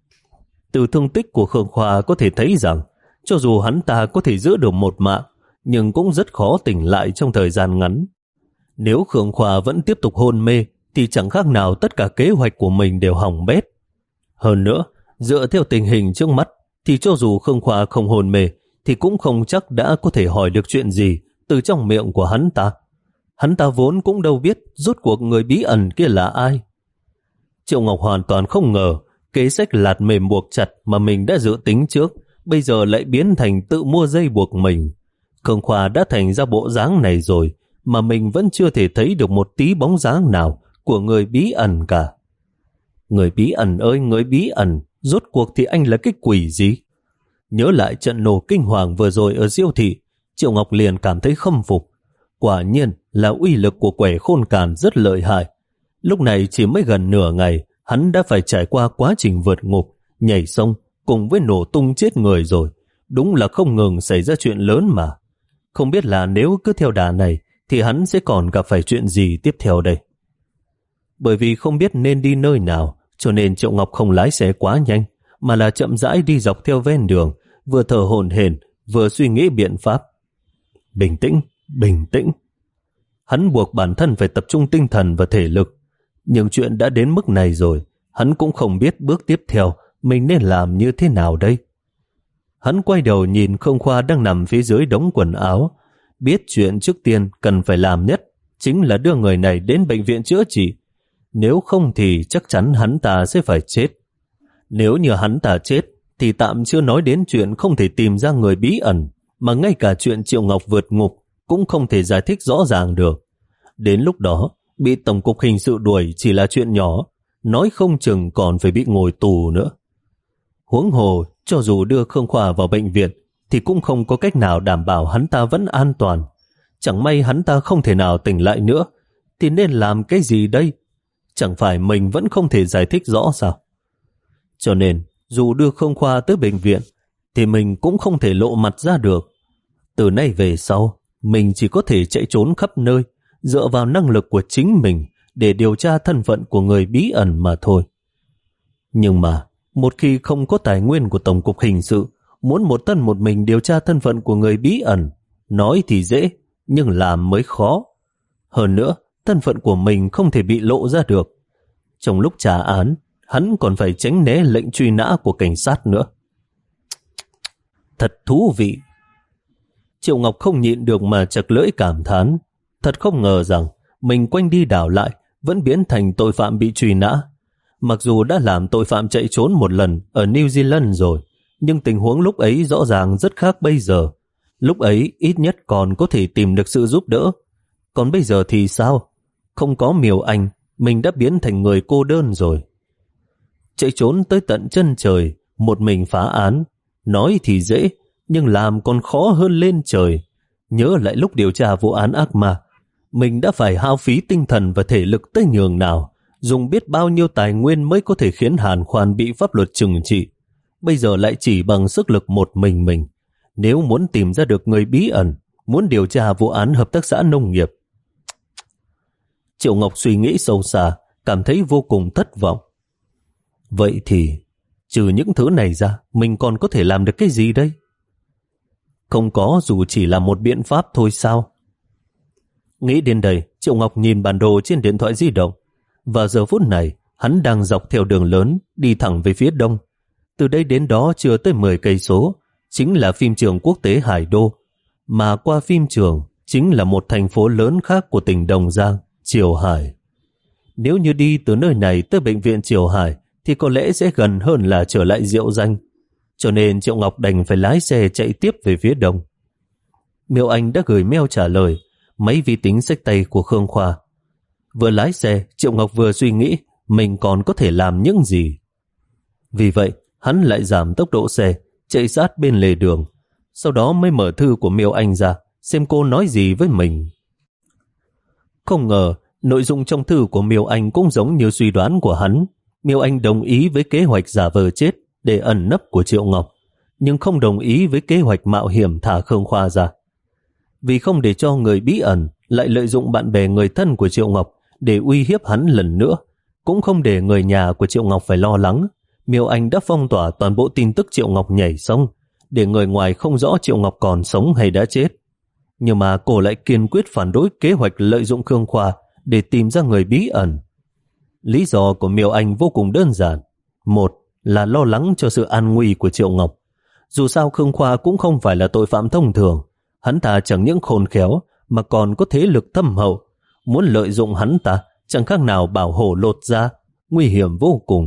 Từ thương tích của Khương Khoa có thể thấy rằng, cho dù hắn ta có thể giữ được một mạng, nhưng cũng rất khó tỉnh lại trong thời gian ngắn. Nếu Khương Khoa vẫn tiếp tục hôn mê, thì chẳng khác nào tất cả kế hoạch của mình đều hỏng bét. Hơn nữa, dựa theo tình hình trước mắt, thì cho dù Khương Khoa không hôn mê, thì cũng không chắc đã có thể hỏi được chuyện gì từ trong miệng của hắn ta. Hắn ta vốn cũng đâu biết rốt cuộc người bí ẩn kia là ai. Triệu Ngọc hoàn toàn không ngờ kế sách lạt mềm buộc chặt mà mình đã dự tính trước, bây giờ lại biến thành tự mua dây buộc mình. Khương Khoa đã thành ra bộ dáng này rồi, mà mình vẫn chưa thể thấy được một tí bóng dáng nào của người bí ẩn cả. Người bí ẩn ơi, người bí ẩn, rốt cuộc thì anh là cái quỷ gì? Nhớ lại trận nổ kinh hoàng vừa rồi ở siêu thị, Triệu Ngọc liền cảm thấy khâm phục. Quả nhiên là uy lực của quẻ khôn càn rất lợi hại. Lúc này chỉ mới gần nửa ngày, hắn đã phải trải qua quá trình vượt ngục, nhảy sông, cùng với nổ tung chết người rồi. Đúng là không ngừng xảy ra chuyện lớn mà. Không biết là nếu cứ theo đà này, thì hắn sẽ còn gặp phải chuyện gì tiếp theo đây. Bởi vì không biết nên đi nơi nào, cho nên Triệu Ngọc không lái xe quá nhanh, mà là chậm rãi đi dọc theo ven đường, vừa thở hổn hển, vừa suy nghĩ biện pháp. Bình tĩnh, bình tĩnh. Hắn buộc bản thân phải tập trung tinh thần và thể lực. Nhưng chuyện đã đến mức này rồi, hắn cũng không biết bước tiếp theo mình nên làm như thế nào đây. Hắn quay đầu nhìn Khương Khoa đang nằm phía dưới đống quần áo, biết chuyện trước tiên cần phải làm nhất chính là đưa người này đến bệnh viện chữa trị. Nếu không thì chắc chắn hắn ta sẽ phải chết. Nếu như hắn ta chết thì tạm chưa nói đến chuyện không thể tìm ra người bí ẩn, mà ngay cả chuyện Triệu Ngọc vượt ngục cũng không thể giải thích rõ ràng được. Đến lúc đó, bị Tổng cục Hình sự đuổi chỉ là chuyện nhỏ, nói không chừng còn phải bị ngồi tù nữa. Huống hồ, cho dù đưa Khương Khoa vào bệnh viện, thì cũng không có cách nào đảm bảo hắn ta vẫn an toàn. Chẳng may hắn ta không thể nào tỉnh lại nữa, thì nên làm cái gì đây? Chẳng phải mình vẫn không thể giải thích rõ sao? Cho nên, dù đưa Khương Khoa tới bệnh viện, thì mình cũng không thể lộ mặt ra được. Từ nay về sau, mình chỉ có thể chạy trốn khắp nơi, dựa vào năng lực của chính mình để điều tra thân phận của người bí ẩn mà thôi. Nhưng mà, một khi không có tài nguyên của Tổng cục Hình sự, muốn một thân một mình điều tra thân phận của người bí ẩn, nói thì dễ, nhưng làm mới khó. Hơn nữa, thân phận của mình không thể bị lộ ra được. Trong lúc trả án, hắn còn phải tránh né lệnh truy nã của cảnh sát nữa. Thật thú vị. Triệu Ngọc không nhịn được mà chật lưỡi cảm thán. Thật không ngờ rằng mình quanh đi đảo lại vẫn biến thành tội phạm bị truy nã. Mặc dù đã làm tội phạm chạy trốn một lần ở New Zealand rồi, nhưng tình huống lúc ấy rõ ràng rất khác bây giờ. Lúc ấy ít nhất còn có thể tìm được sự giúp đỡ. Còn bây giờ thì sao? Không có Miều Anh, mình đã biến thành người cô đơn rồi. Chạy trốn tới tận chân trời, một mình phá án. Nói thì dễ, nhưng làm còn khó hơn lên trời. Nhớ lại lúc điều tra vụ án ác ma, mình đã phải hao phí tinh thần và thể lực tới nhường nào, dùng biết bao nhiêu tài nguyên mới có thể khiến Hàn Khoan bị pháp luật trừng trị. Bây giờ lại chỉ bằng sức lực một mình mình. Nếu muốn tìm ra được người bí ẩn, muốn điều tra vụ án hợp tác xã nông nghiệp. Triệu Ngọc suy nghĩ sâu xa, cảm thấy vô cùng thất vọng. Vậy thì, trừ những thứ này ra, mình còn có thể làm được cái gì đây? Không có, dù chỉ là một biện pháp thôi sao? Nghĩ đến đây, Triệu Ngọc nhìn bản đồ trên điện thoại di động. Và giờ phút này, hắn đang dọc theo đường lớn, đi thẳng về phía đông. Từ đây đến đó chưa tới mười cây số, chính là phim trường quốc tế Hải Đô. Mà qua phim trường, chính là một thành phố lớn khác của tỉnh Đồng Giang, Triều Hải. Nếu như đi từ nơi này tới bệnh viện Triều Hải, thì có lẽ sẽ gần hơn là trở lại Diệu Danh. Cho nên Triệu Ngọc đành phải lái xe chạy tiếp về phía đông. Miêu Anh đã gửi mail trả lời, máy vi tính xách tay của Khương Khoa. Vừa lái xe, Triệu Ngọc vừa suy nghĩ mình còn có thể làm những gì. Vì vậy, hắn lại giảm tốc độ xe, chạy sát bên lề đường. Sau đó mới mở thư của Miêu Anh ra, xem cô nói gì với mình. Không ngờ, nội dung trong thư của Miêu Anh cũng giống như suy đoán của hắn. Miêu Anh đồng ý với kế hoạch giả vờ chết để ẩn nấp của Triệu Ngọc, nhưng không đồng ý với kế hoạch mạo hiểm thả Khương Khoa ra. Vì không để cho người bí ẩn lại lợi dụng bạn bè người thân của Triệu Ngọc để uy hiếp hắn lần nữa, cũng không để người nhà của Triệu Ngọc phải lo lắng, Miêu Anh đã phong tỏa toàn bộ tin tức Triệu Ngọc nhảy sông, để người ngoài không rõ Triệu Ngọc còn sống hay đã chết. Nhưng mà cô lại kiên quyết phản đối kế hoạch lợi dụng Khương Khoa để tìm ra người bí ẩn. Lý do của Miêu Anh vô cùng đơn giản. Một là lo lắng cho sự an nguy của Triệu Ngọc. Dù sao Khương Khoa cũng không phải là tội phạm thông thường. Hắn ta chẳng những khôn khéo mà còn có thế lực thâm hậu. Muốn lợi dụng hắn ta chẳng khác nào bảo hổ lột da, nguy hiểm vô cùng.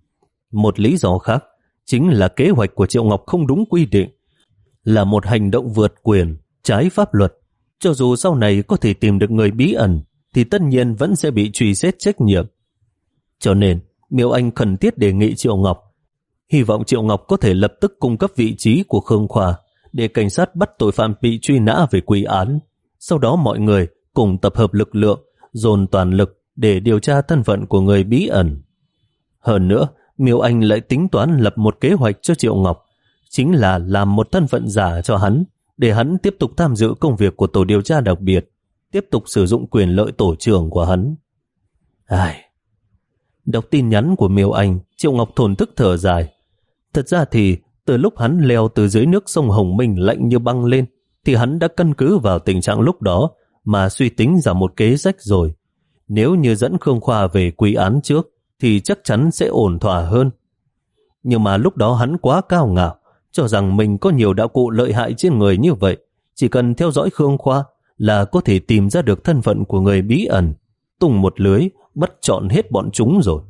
Một lý do khác chính là kế hoạch của Triệu Ngọc không đúng quy định, là một hành động vượt quyền, trái pháp luật. Cho dù sau này có thể tìm được người bí ẩn thì tất nhiên vẫn sẽ bị truy xét trách nhiệm. Cho nên Miêu Anh khẩn thiết đề nghị Triệu Ngọc, hy vọng Triệu Ngọc có thể lập tức cung cấp vị trí của Khương Khoa để cảnh sát bắt tội phạm bị truy nã về quy án. Sau đó mọi người cùng tập hợp lực lượng, dồn toàn lực để điều tra thân phận của người bí ẩn. Hơn nữa, Miêu Anh lại tính toán lập một kế hoạch cho Triệu Ngọc, chính là làm một thân phận giả cho hắn, để hắn tiếp tục tham dự công việc của tổ điều tra đặc biệt, tiếp tục sử dụng quyền lợi tổ trưởng của hắn. Ai... Đọc tin nhắn của Miêu Anh, Triệu Ngọc thổn thức thở dài. Thật ra thì, từ lúc hắn leo từ dưới nước sông Hồng Minh lạnh như băng lên, thì hắn đã căn cứ vào tình trạng lúc đó mà suy tính ra một kế sách rồi. Nếu như dẫn Khương Khoa về quy án trước, thì chắc chắn sẽ ổn thỏa hơn. Nhưng mà lúc đó hắn quá cao ngạo, cho rằng mình có nhiều đạo cụ lợi hại trên người như vậy, chỉ cần theo dõi Khương Khoa là có thể tìm ra được thân phận của người bí ẩn, tung một lưới, bắt trọn hết bọn chúng rồi.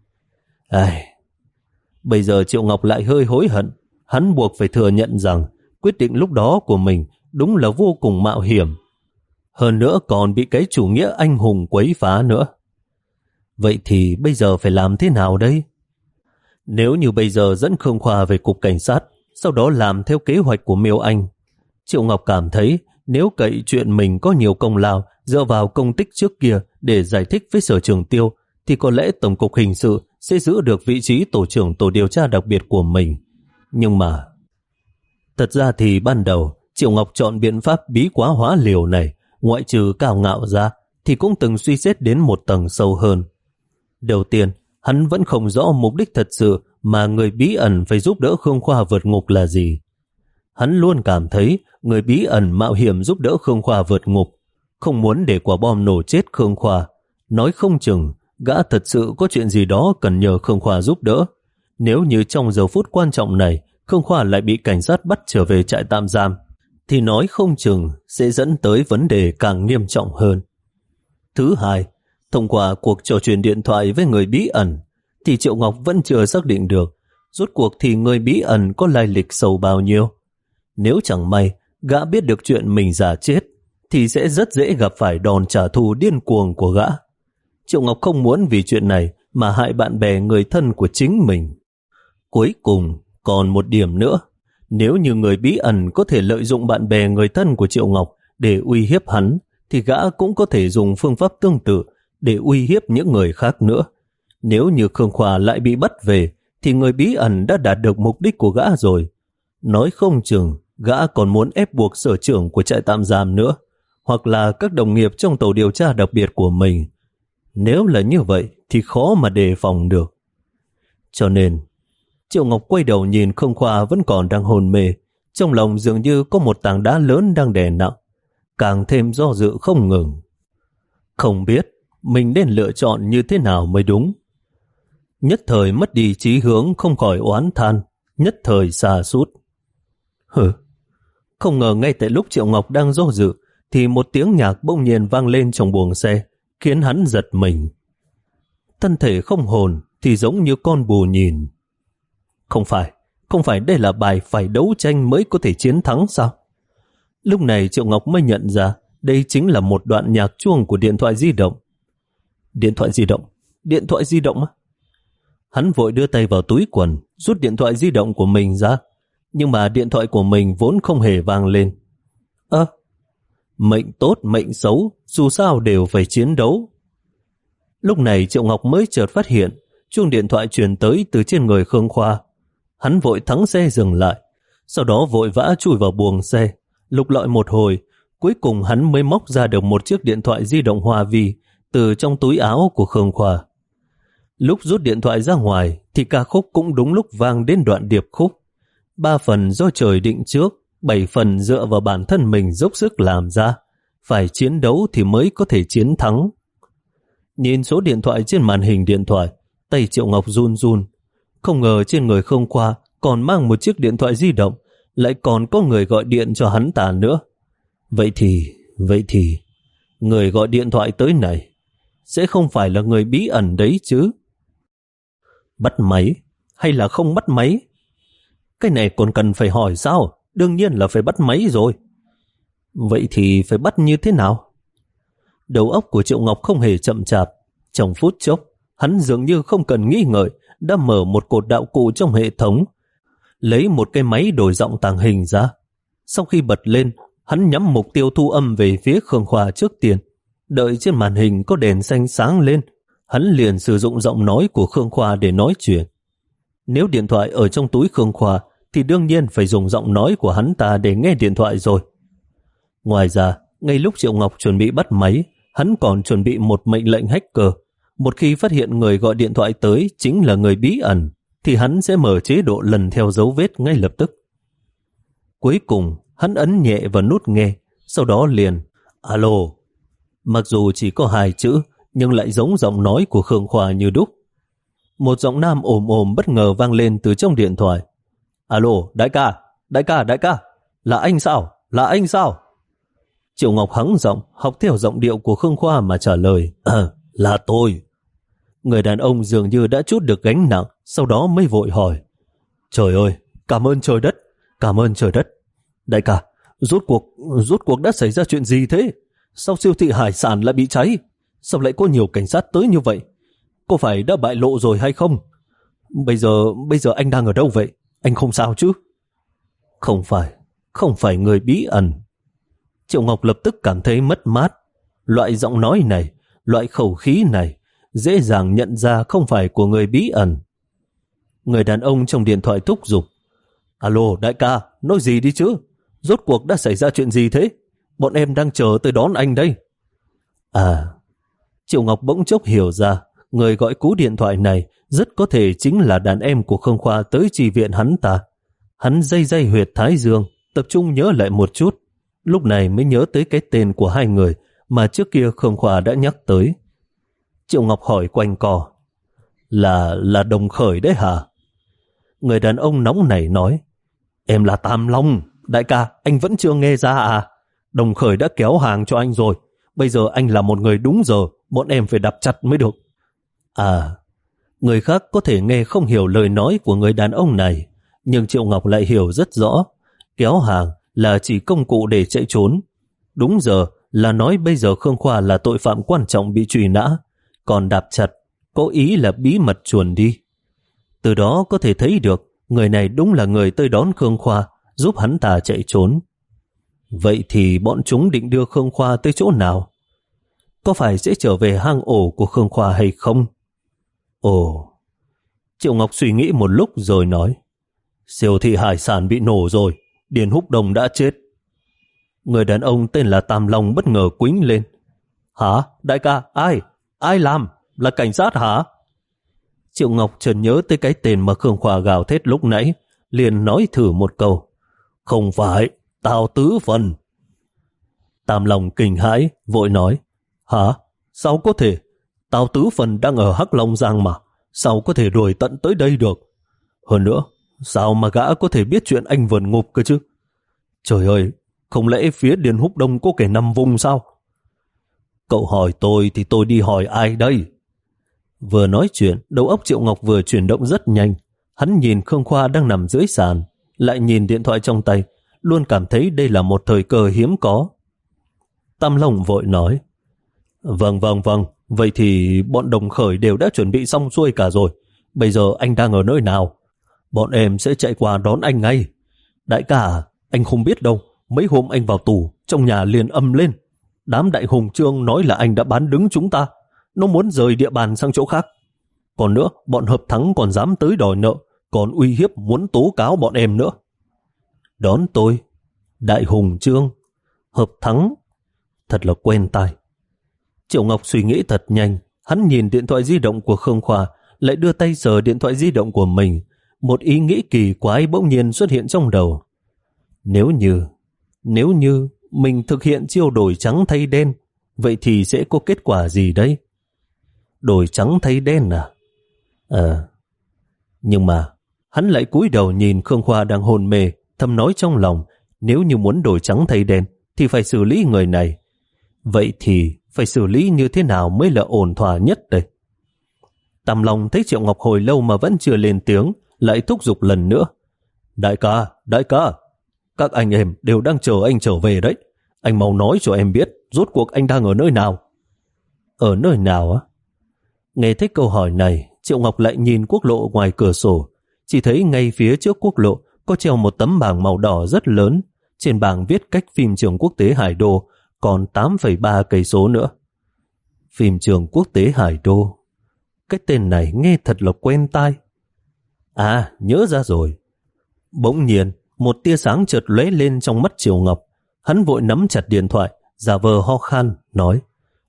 Ai... Bây giờ Triệu Ngọc lại hơi hối hận, hắn buộc phải thừa nhận rằng quyết định lúc đó của mình đúng là vô cùng mạo hiểm. Hơn nữa còn bị cái chủ nghĩa anh hùng quấy phá nữa. Vậy thì bây giờ phải làm thế nào đây? Nếu như bây giờ dẫn Khương Khoa về cục cảnh sát, sau đó làm theo kế hoạch của Miêu Anh, Triệu Ngọc cảm thấy nếu cậy chuyện mình có nhiều công lao dựa vào công tích trước kia để giải thích với Sở Trường Tiêu, thì có lẽ Tổng cục Hình sự sẽ giữ được vị trí tổ trưởng tổ điều tra đặc biệt của mình. Nhưng mà thật ra thì ban đầu Triệu Ngọc chọn biện pháp bí quá hóa liều này, ngoại trừ cao ngạo ra, thì cũng từng suy xét đến một tầng sâu hơn. Đầu tiên, hắn vẫn không rõ mục đích thật sự mà người bí ẩn phải giúp đỡ Khương Khoa vượt ngục là gì. Hắn luôn cảm thấy người bí ẩn mạo hiểm giúp đỡ Khương Khoa vượt ngục, không muốn để quả bom nổ chết Khương Khoa. Nói không chừng, gã thật sự có chuyện gì đó cần nhờ Khương Khoa giúp đỡ. Nếu như trong giờ phút quan trọng này, Khương Khoa lại bị cảnh sát bắt trở về trại tạm giam, thì nói không chừng sẽ dẫn tới vấn đề càng nghiêm trọng hơn. Thứ hai, thông qua cuộc trò chuyện điện thoại với người bí ẩn, thì Triệu Ngọc vẫn chưa xác định được rốt cuộc thì người bí ẩn có lai lịch sâu bao nhiêu. Nếu chẳng may gã biết được chuyện mình giả chết, thì sẽ rất dễ gặp phải đòn trả thù điên cuồng của gã. Triệu Ngọc không muốn vì chuyện này mà hại bạn bè người thân của chính mình. Cuối cùng, Còn một điểm nữa, nếu như người bí ẩn có thể lợi dụng bạn bè người thân của Triệu Ngọc để uy hiếp hắn, thì gã cũng có thể dùng phương pháp tương tự để uy hiếp những người khác nữa. Nếu như Khương Khoa lại bị bắt về, thì người bí ẩn đã đạt được mục đích của gã rồi. Nói không chừng, gã còn muốn ép buộc sở trưởng của trại tạm giam nữa, hoặc là các đồng nghiệp trong tổ điều tra đặc biệt của mình. Nếu là như vậy, thì khó mà đề phòng được. Cho nên, Triệu Ngọc quay đầu nhìn Khương Khoa vẫn còn đang hôn mê, trong lòng dường như có một tảng đá lớn đang đè nặng, càng thêm do dự không ngừng. Không biết mình nên lựa chọn như thế nào mới đúng. Nhất thời mất đi chí hướng, không khỏi oán than, nhất thời sa sút. Hừ, không ngờ ngay tại lúc Triệu Ngọc đang do dự, thì một tiếng nhạc bỗng nhiên vang lên trong buồng xe, khiến hắn giật mình. Thân thể không hồn thì giống như con bù nhìn. Không phải, không phải đây là bài phải đấu tranh mới có thể chiến thắng sao? Lúc này Triệu Ngọc mới nhận ra đây chính là một đoạn nhạc chuông của điện thoại di động. Điện thoại di động? Điện thoại di động á? Hắn vội đưa tay vào túi quần, rút điện thoại di động của mình ra, nhưng mà điện thoại của mình vốn không hề vang lên. Ơ, à, mệnh tốt mệnh xấu, dù sao đều phải chiến đấu. Lúc này Triệu Ngọc mới chợt phát hiện chuông điện thoại truyền tới từ trên người Khương Khoa. Hắn vội thắng xe dừng lại, sau đó vội vã chui vào buồng xe, lục lọi một hồi, cuối cùng hắn mới móc ra được một chiếc điện thoại di động Hoa Vi từ trong túi áo của Khương Khoa. Lúc rút điện thoại ra ngoài thì ca khúc cũng đúng lúc vang đến đoạn điệp khúc. Ba phần do trời định trước, bảy phần dựa vào bản thân mình dốc sức làm ra. Phải chiến đấu thì mới có thể chiến thắng. Nhìn số điện thoại trên màn hình điện thoại, tay Triệu Ngọc run run. Không ngờ trên người Khương Khoa còn mang một chiếc điện thoại di động, lại còn có người gọi điện cho hắn ta nữa. Vậy thì, vậy thì, người gọi điện thoại tới này sẽ không phải là người bí ẩn đấy chứ? Bắt máy hay là không bắt máy? Cái này còn cần phải hỏi sao? Đương nhiên là phải bắt máy rồi. Vậy thì phải bắt như thế nào? Đầu óc của Triệu Ngọc không hề chậm chạp. Trong phút chốc, hắn dường như không cần nghĩ ngợi đã mở một cột đạo cụ trong hệ thống, lấy một cái máy đổi giọng tàng hình ra. Sau khi bật lên, hắn nhắm mục tiêu thu âm về phía Khương Khoa trước tiên. Đợi trên màn hình có đèn xanh sáng lên, hắn liền sử dụng giọng nói của Khương Khoa để nói chuyện. Nếu điện thoại ở trong túi Khương Khoa thì đương nhiên phải dùng giọng nói của hắn ta để nghe điện thoại rồi. Ngoài ra, ngay lúc Triệu Ngọc chuẩn bị bắt máy, hắn còn chuẩn bị một mệnh lệnh hacker. Một khi phát hiện người gọi điện thoại tới chính là người bí ẩn, thì hắn sẽ mở chế độ lần theo dấu vết ngay lập tức. Cuối cùng, hắn ấn nhẹ vào nút nghe, sau đó liền alo. Mặc dù chỉ có hai chữ, nhưng lại giống giọng nói của Khương Khoa như đúc. Một giọng nam ồm ồm bất ngờ vang lên từ trong điện thoại. Alo, đại ca, đại ca, đại ca, là anh sao, là anh sao? Triệu Ngọc hắng giọng, học theo giọng điệu của Khương Khoa mà trả lời. À, là tôi. Người đàn ông dường như đã trút được gánh nặng, sau đó mới vội hỏi. Trời ơi, cảm ơn trời đất, cảm ơn trời đất. Đại ca, rốt cuộc, rốt cuộc đã xảy ra chuyện gì thế? Sao siêu thị hải sản lại bị cháy? Sao lại có nhiều cảnh sát tới như vậy? Có phải đã bại lộ rồi hay không? Bây giờ, bây giờ anh đang ở đâu vậy? Anh không sao chứ? Không phải, không phải người bí ẩn. Triệu Ngọc lập tức cảm thấy mất mát. Loại giọng nói này, loại khẩu khí này, dễ dàng nhận ra không phải của người bí ẩn. Người đàn ông trong điện thoại thúc giục. Alo, đại ca, nói gì đi chứ? Rốt cuộc đã xảy ra chuyện gì thế? Bọn em đang chờ tới đón anh đây. À, Triệu Ngọc bỗng chốc hiểu ra, người gọi cú điện thoại này rất có thể chính là đàn em của Khương Khoa tới chi viện hắn ta. Hắn day day huyệt thái dương, tập trung nhớ lại một chút. Lúc này mới nhớ tới cái tên của hai người mà trước kia Khương Khoa đã nhắc tới. Triệu Ngọc hỏi quanh co. Là, là Đồng Khởi đấy hả? Người đàn ông nóng nảy nói. Em là Tam Long. Đại ca, anh vẫn chưa nghe ra à? Đồng Khởi đã kéo hàng cho anh rồi. Bây giờ anh là một người đúng giờ, bọn em phải đập chặt mới được. À, người khác có thể nghe không hiểu lời nói của người đàn ông này, nhưng Triệu Ngọc lại hiểu rất rõ. Kéo hàng là chỉ công cụ để chạy trốn. Đúng giờ là nói bây giờ Khương Khoa là tội phạm quan trọng bị truy nã, còn đạp chặt có ý là bí mật chuồn đi. Từ đó có thể thấy được Người này đúng là người tới đón Khương Khoa, giúp hắn ta chạy trốn. Vậy thì bọn chúng định đưa Khương Khoa tới chỗ nào? Có phải sẽ trở về hang ổ của Khương Khoa hay không? Ồ, Triệu Ngọc suy nghĩ một lúc rồi nói, siêu thị hải sản bị nổ rồi, Điền Húc Đông đã chết. Người đàn ông tên là Tam Long bất ngờ quĩnh lên. Hả? Đại ca, ai? Ai làm? Là cảnh sát hả? Triệu Ngọc chợt nhớ tới cái tên mà Khương Khoa gào thét lúc nãy, liền nói thử một câu. Không phải, Tào Tứ Phần. Tam Long kinh hãi, vội nói. Hả? Sao có thể? Tào Tứ Phần đang ở Hắc Long Giang mà, sao có thể đuổi tận tới đây được? Hơn nữa, sao mà gã có thể biết chuyện anh vườn ngục cơ chứ? Trời ơi, không lẽ phía Điền Húc Đông có kẻ nằm vùng sao? Cậu hỏi tôi thì tôi đi hỏi ai đây? Vừa nói chuyện, đầu óc Triệu Ngọc vừa chuyển động rất nhanh. Hắn nhìn Khương Khoa đang nằm dưới sàn, lại nhìn điện thoại trong tay, luôn cảm thấy đây là một thời cơ hiếm có. Tam Long vội nói, Vâng vâng vâng, vậy thì bọn đồng khởi đều đã chuẩn bị xong xuôi cả rồi. Bây giờ anh đang ở nơi nào? Bọn em sẽ chạy qua đón anh ngay. Đại ca, anh không biết đâu, mấy hôm anh vào tù, trong nhà liền âm lên. Đám đại hùng trương nói là anh đã bán đứng chúng ta, nó muốn rời địa bàn sang chỗ khác. Còn nữa, bọn Hợp Thắng còn dám tới đòi nợ, còn uy hiếp muốn tố cáo bọn em nữa. Đón tôi? Đại hùng trương? Hợp Thắng? Thật là quen tai. Triệu Ngọc suy nghĩ thật nhanh, hắn nhìn điện thoại di động của Khương Khoa, lại đưa tay sờ điện thoại di động của mình. Một ý nghĩ kỳ quái bỗng nhiên xuất hiện trong đầu. Nếu như, nếu như mình thực hiện chiêu đổi trắng thay đen, vậy thì sẽ có kết quả gì đấy? Đổi trắng thay đen à? Ờ, nhưng mà hắn lại cúi đầu nhìn Khương Khoa đang hôn mê, thầm nói trong lòng, nếu như muốn đổi trắng thay đen thì phải xử lý người này. Vậy thì phải xử lý như thế nào mới là ổn thỏa nhất đây? Tam Long thấy Triệu Ngọc hồi lâu mà vẫn chưa lên tiếng, lại thúc giục lần nữa. Đại ca, đại ca, các anh em đều đang chờ anh trở về đấy. Anh mau nói cho em biết, rốt cuộc anh đang ở nơi nào? Ở nơi nào á? Nghe thấy câu hỏi này, Triệu Ngọc lại nhìn quốc lộ ngoài cửa sổ. Chỉ thấy ngay phía trước quốc lộ có treo một tấm bảng màu đỏ rất lớn. Trên bảng viết cách phim trường quốc tế Hải Đô còn tám phẩy ba cây số nữa. Phim trường quốc tế Hải Đô. Cái tên này nghe thật là quen tai. À, nhớ ra rồi. Bỗng nhiên, một tia sáng chợt lóe lên trong mắt Triệu Ngọc. Hắn vội nắm chặt điện thoại, giả vờ ho khan, nói: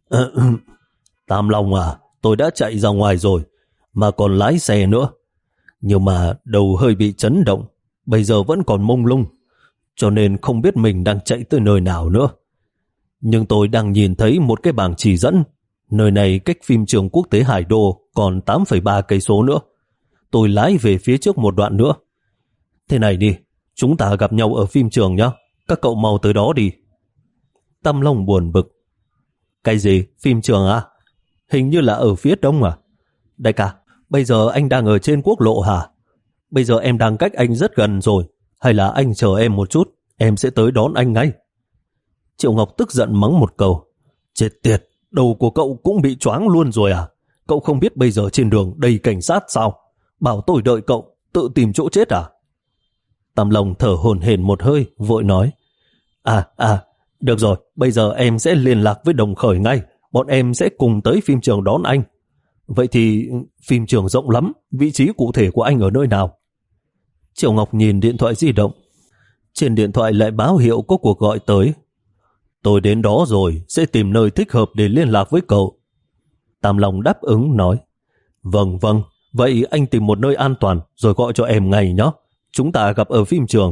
Tam Long à, tôi đã chạy ra ngoài rồi, mà còn lái xe nữa. Nhưng mà đầu hơi bị chấn động, bây giờ vẫn còn mông lung, cho nên không biết mình đang chạy tới nơi nào nữa. Nhưng tôi đang nhìn thấy một cái bảng chỉ dẫn, nơi này cách phim trường quốc tế Hải Đô còn tám phẩy ba cây số nữa. Tôi lái về phía trước một đoạn nữa. Thế này đi, chúng ta gặp nhau ở phim trường nhé, các cậu mau tới đó đi. Tam Long buồn bực. Cái gì? Phim trường à? Hình như là ở phía đông à? Đại ca, bây giờ anh đang ở trên quốc lộ hả? Bây giờ em đang cách anh rất gần rồi, hay là anh chờ em một chút, em sẽ tới đón anh ngay. Triệu Ngọc tức giận mắng một câu. Chết tiệt, đầu của cậu cũng bị choáng luôn rồi à? Cậu không biết bây giờ trên đường đầy cảnh sát sao? Bảo tôi đợi cậu, tự tìm chỗ chết à? Tam Long thở hổn hển một hơi, vội nói. À, à, được rồi, bây giờ em sẽ liên lạc với đồng khởi ngay, bọn em sẽ cùng tới phim trường đón anh. Vậy thì phim trường rộng lắm, vị trí cụ thể của anh ở nơi nào? Triệu Ngọc nhìn điện thoại di động. Trên điện thoại lại báo hiệu có cuộc gọi tới. Tôi đến đó rồi, sẽ tìm nơi thích hợp để liên lạc với cậu. Tam Long đáp ứng nói. Vâng, vâng, vậy anh tìm một nơi an toàn rồi gọi cho em ngay nhé. Chúng ta gặp ở phim trường.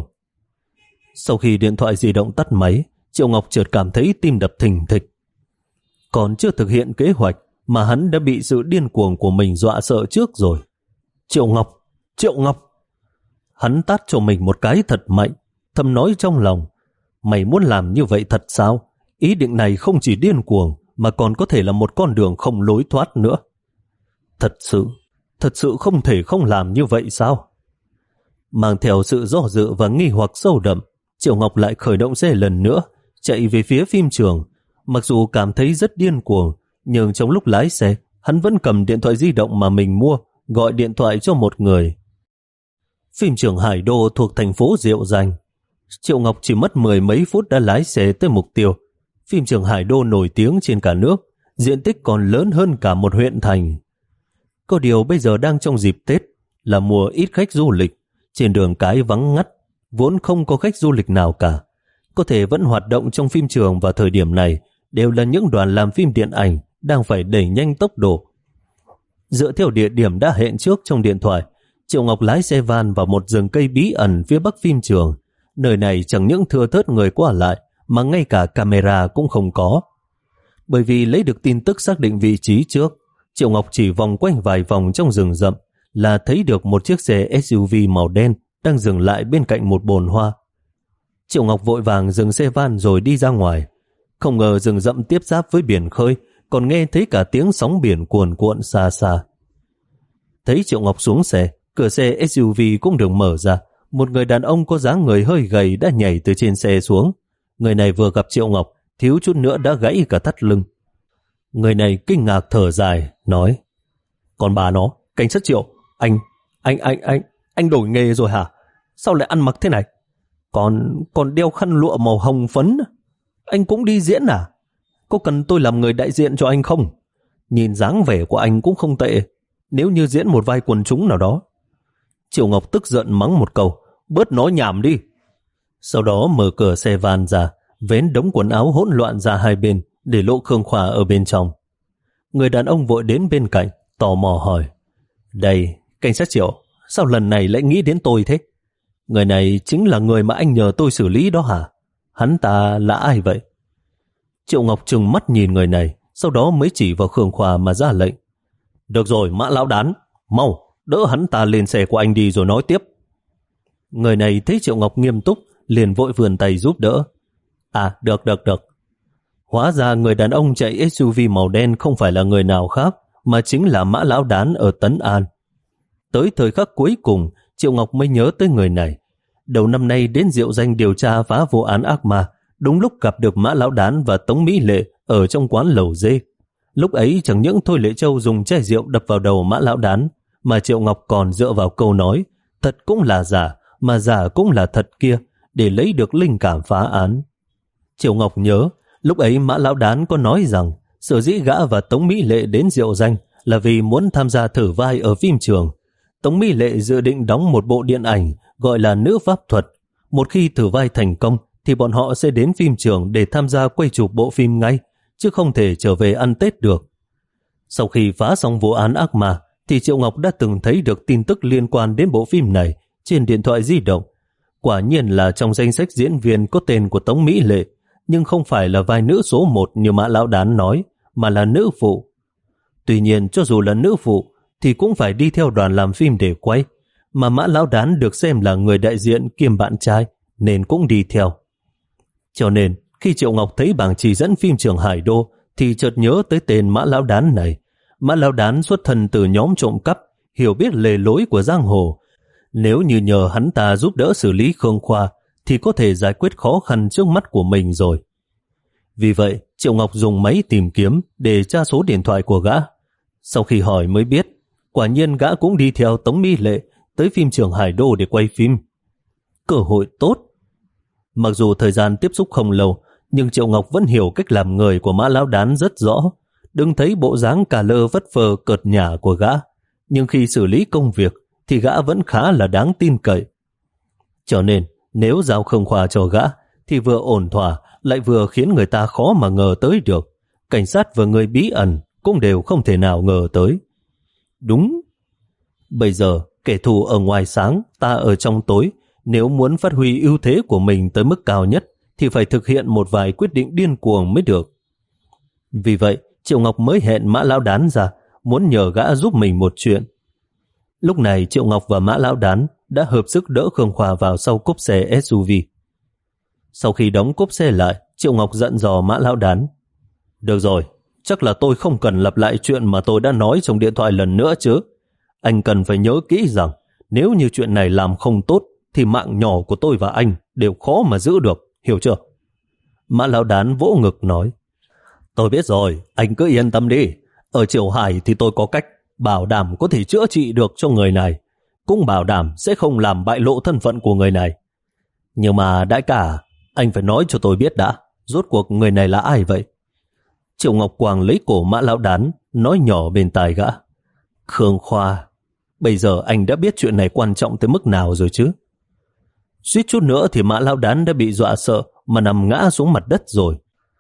Sau khi điện thoại di động tắt máy, Triệu Ngọc chợt cảm thấy tim đập thình thịch. Còn chưa thực hiện kế hoạch mà hắn đã bị sự điên cuồng của mình dọa sợ trước rồi. Triệu Ngọc, Triệu Ngọc. Hắn tát cho mình một cái thật mạnh, thầm nói trong lòng. Mày muốn làm như vậy thật sao? Ý định này không chỉ điên cuồng mà còn có thể là một con đường không lối thoát nữa. Thật sự, thật sự không thể không làm như vậy sao? Mang theo sự do dự và nghi hoặc sâu đậm, Triệu Ngọc lại khởi động xe lần nữa, chạy về phía phim trường. Mặc dù cảm thấy rất điên cuồng, nhưng trong lúc lái xe, hắn vẫn cầm điện thoại di động mà mình mua, gọi điện thoại cho một người. phim trường Hải Đô thuộc thành phố Diệu Danh. Triệu Ngọc chỉ mất mười mấy phút đã lái xe tới mục tiêu. Phim trường Hải Đô nổi tiếng trên cả nước, diện tích còn lớn hơn cả một huyện thành. Có điều bây giờ đang trong dịp Tết, là mùa ít khách du lịch, trên đường cái vắng ngắt, vốn không có khách du lịch nào cả. Có thể vẫn hoạt động trong phim trường vào thời điểm này đều là những đoàn làm phim điện ảnh đang phải đẩy nhanh tốc độ. Dựa theo địa điểm đã hẹn trước trong điện thoại, Triệu Ngọc lái xe van vào một rừng cây bí ẩn phía bắc phim trường. Nơi này chẳng những thưa thớt người qua lại mà ngay cả camera cũng không có. Bởi vì lấy được tin tức xác định vị trí trước, Triệu Ngọc chỉ vòng quanh vài vòng trong rừng rậm là thấy được một chiếc xe ét u vê màu đen đang dừng lại bên cạnh một bồn hoa. Triệu Ngọc vội vàng dừng xe van rồi đi ra ngoài. Không ngờ rừng rậm tiếp giáp với biển khơi, còn nghe thấy cả tiếng sóng biển cuồn cuộn xa xa. Thấy Triệu Ngọc xuống xe, cửa xe ét u vê cũng được mở ra. Một người đàn ông có dáng người hơi gầy đã nhảy từ trên xe xuống. Người này vừa gặp Triệu Ngọc, thiếu chút nữa đã gãy cả thắt lưng. Người này kinh ngạc thở dài, nói: Còn bà nó, cảnh sát Triệu, anh, anh, anh, anh, anh đổi nghề rồi hả? Sao lại ăn mặc thế này? Còn, còn đeo khăn lụa màu hồng phấn. Anh cũng đi diễn à? Có cần tôi làm người đại diện cho anh không? Nhìn dáng vẻ của anh cũng không tệ, nếu như diễn một vai quần chúng nào đó. Triệu Ngọc tức giận mắng một câu: Bớt nói nhảm đi. Sau đó mở cửa xe van ra, vén đống quần áo hỗn loạn ra hai bên để lộ Khương Khoa ở bên trong. Người đàn ông vội đến bên cạnh, tò mò hỏi: Đây, cảnh sát Triệu, sao lần này lại nghĩ đến tôi thế? Người này chính là người mà anh nhờ tôi xử lý đó hả? Hắn ta là ai vậy? Triệu Ngọc trừng mắt nhìn người này, sau đó mới chỉ vào Khương Khoa mà ra lệnh: Được rồi, Mã lão đán, mau đỡ hắn ta lên xe của anh đi rồi nói tiếp. Người này thấy Triệu Ngọc nghiêm túc, liền vội vươn tay giúp đỡ. À, được, được, được. Hóa ra người đàn ông chạy ét u vê màu đen không phải là người nào khác, mà chính là Mã lão đán ở Tấn An. Tới thời khắc cuối cùng, Triệu Ngọc mới nhớ tới người này. Đầu năm nay đến Diệu Danh điều tra phá vụ án ác ma, đúng lúc gặp được Mã lão đán và Tống Mỹ Lệ ở trong quán lẩu dê. Lúc ấy chẳng những Thôi Lệ Châu dùng chai rượu đập vào đầu Mã lão đán, mà Triệu Ngọc còn dựa vào câu nói thật cũng là giả, mà giả cũng là thật kia để lấy được linh cảm phá án. Triệu Ngọc nhớ, lúc ấy Mã lão đán có nói rằng sở dĩ gã và Tống Mỹ Lệ đến Diệu Danh là vì muốn tham gia thử vai ở phim trường. Tống Mỹ Lệ dự định đóng một bộ điện ảnh gọi là Nữ Pháp Thuật. Một khi thử vai thành công thì bọn họ sẽ đến phim trường để tham gia quay chụp bộ phim ngay, chứ không thể trở về ăn Tết được. Sau khi phá xong vụ án ác ma thì Triệu Ngọc đã từng thấy được tin tức liên quan đến bộ phim này trên điện thoại di động. Quả nhiên là trong danh sách diễn viên có tên của Tống Mỹ Lệ, nhưng không phải là vai nữ số một như Mã lão đán nói, mà là nữ phụ. Tuy nhiên cho dù là nữ phụ thì cũng phải đi theo đoàn làm phim để quay, mà Mã lão đán được xem là người đại diện kiêm bạn trai nên cũng đi theo. Cho nên khi Triệu Ngọc thấy bảng chỉ dẫn phim trường Hải Đô thì chợt nhớ tới tên Mã lão đán này. Mã lão đán xuất thân từ nhóm trộm cắp, hiểu biết lề lối của giang hồ. Nếu như nhờ hắn ta giúp đỡ xử lý Khương Khoa thì có thể giải quyết khó khăn trước mắt của mình rồi. Vì vậy, Triệu Ngọc dùng máy tìm kiếm để tra số điện thoại của gã. Sau khi hỏi mới biết, quả nhiên gã cũng đi theo Tống Mỹ Lệ tới phim trường Hải Đô để quay phim. Cơ hội tốt. Mặc dù thời gian tiếp xúc không lâu, nhưng Triệu Ngọc vẫn hiểu cách làm người của Mã lão đán rất rõ. Đừng thấy bộ dáng cà lơ vất phơ cợt nhả của gã, nhưng khi xử lý công việc thì gã vẫn khá là đáng tin cậy. Cho nên, nếu giao Khương Khoa cho gã thì vừa ổn thỏa lại vừa khiến người ta khó mà ngờ tới được. Cảnh sát và người bí ẩn cũng đều không thể nào ngờ tới. Đúng. Bây giờ, kẻ thù ở ngoài sáng, ta ở trong tối. Nếu muốn phát huy ưu thế của mình tới mức cao nhất thì phải thực hiện một vài quyết định điên cuồng mới được. Vì vậy, Triệu Ngọc mới hẹn Mã lão đán ra, muốn nhờ gã giúp mình một chuyện. Lúc này Triệu Ngọc và Mã lão đán đã hợp sức đỡ Khương Khoa vào sau cốp xe ét u vê. Sau khi đóng cốp xe lại, Triệu Ngọc dặn dò Mã lão đán: Được rồi, chắc là tôi không cần lặp lại chuyện mà tôi đã nói trong điện thoại lần nữa chứ. Anh cần phải nhớ kỹ rằng nếu như chuyện này làm không tốt thì mạng nhỏ của tôi và anh đều khó mà giữ được, hiểu chưa? Mã lão đán vỗ ngực nói: Tôi biết rồi, anh cứ yên tâm đi. Ở Triều Hải thì tôi có cách bảo đảm có thể chữa trị được cho người này. cũng bảo đảm sẽ không làm bại lộ thân phận của người này. Nhưng mà đại ca, anh phải nói cho tôi biết đã, rốt cuộc người này là ai vậy? Triệu Ngọc Quang lấy cổ Mã Lão Đán, nói nhỏ bên tai gã. Khương Khoa, bây giờ anh đã biết chuyện này quan trọng tới mức nào rồi chứ? Suýt chút nữa thì Mã Lão Đán đã bị dọa sợ mà nằm ngã xuống mặt đất rồi.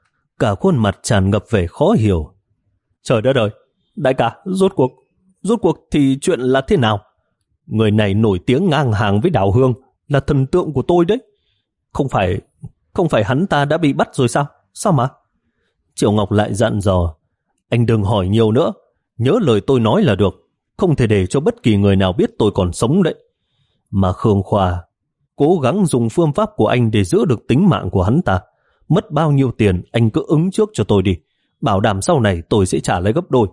Cả khuôn mặt tràn ngập vẻ khó hiểu. Trời đất ơi, đại ca, rốt cuộc, rốt cuộc thì chuyện là thế nào? Người này nổi tiếng ngang hàng với Đào Hương, là thần tượng của tôi đấy. Không phải, không phải hắn ta đã bị bắt rồi sao? Sao mà? Triệu Ngọc lại dặn dò, anh đừng hỏi nhiều nữa, nhớ lời tôi nói là được, không thể để cho bất kỳ người nào biết tôi còn sống đấy. Mà Khương Khoa, cố gắng dùng phương pháp của anh để giữ được tính mạng của hắn ta. Mất bao nhiêu tiền anh cứ ứng trước cho tôi đi, bảo đảm sau này tôi sẽ trả lấy gấp đôi.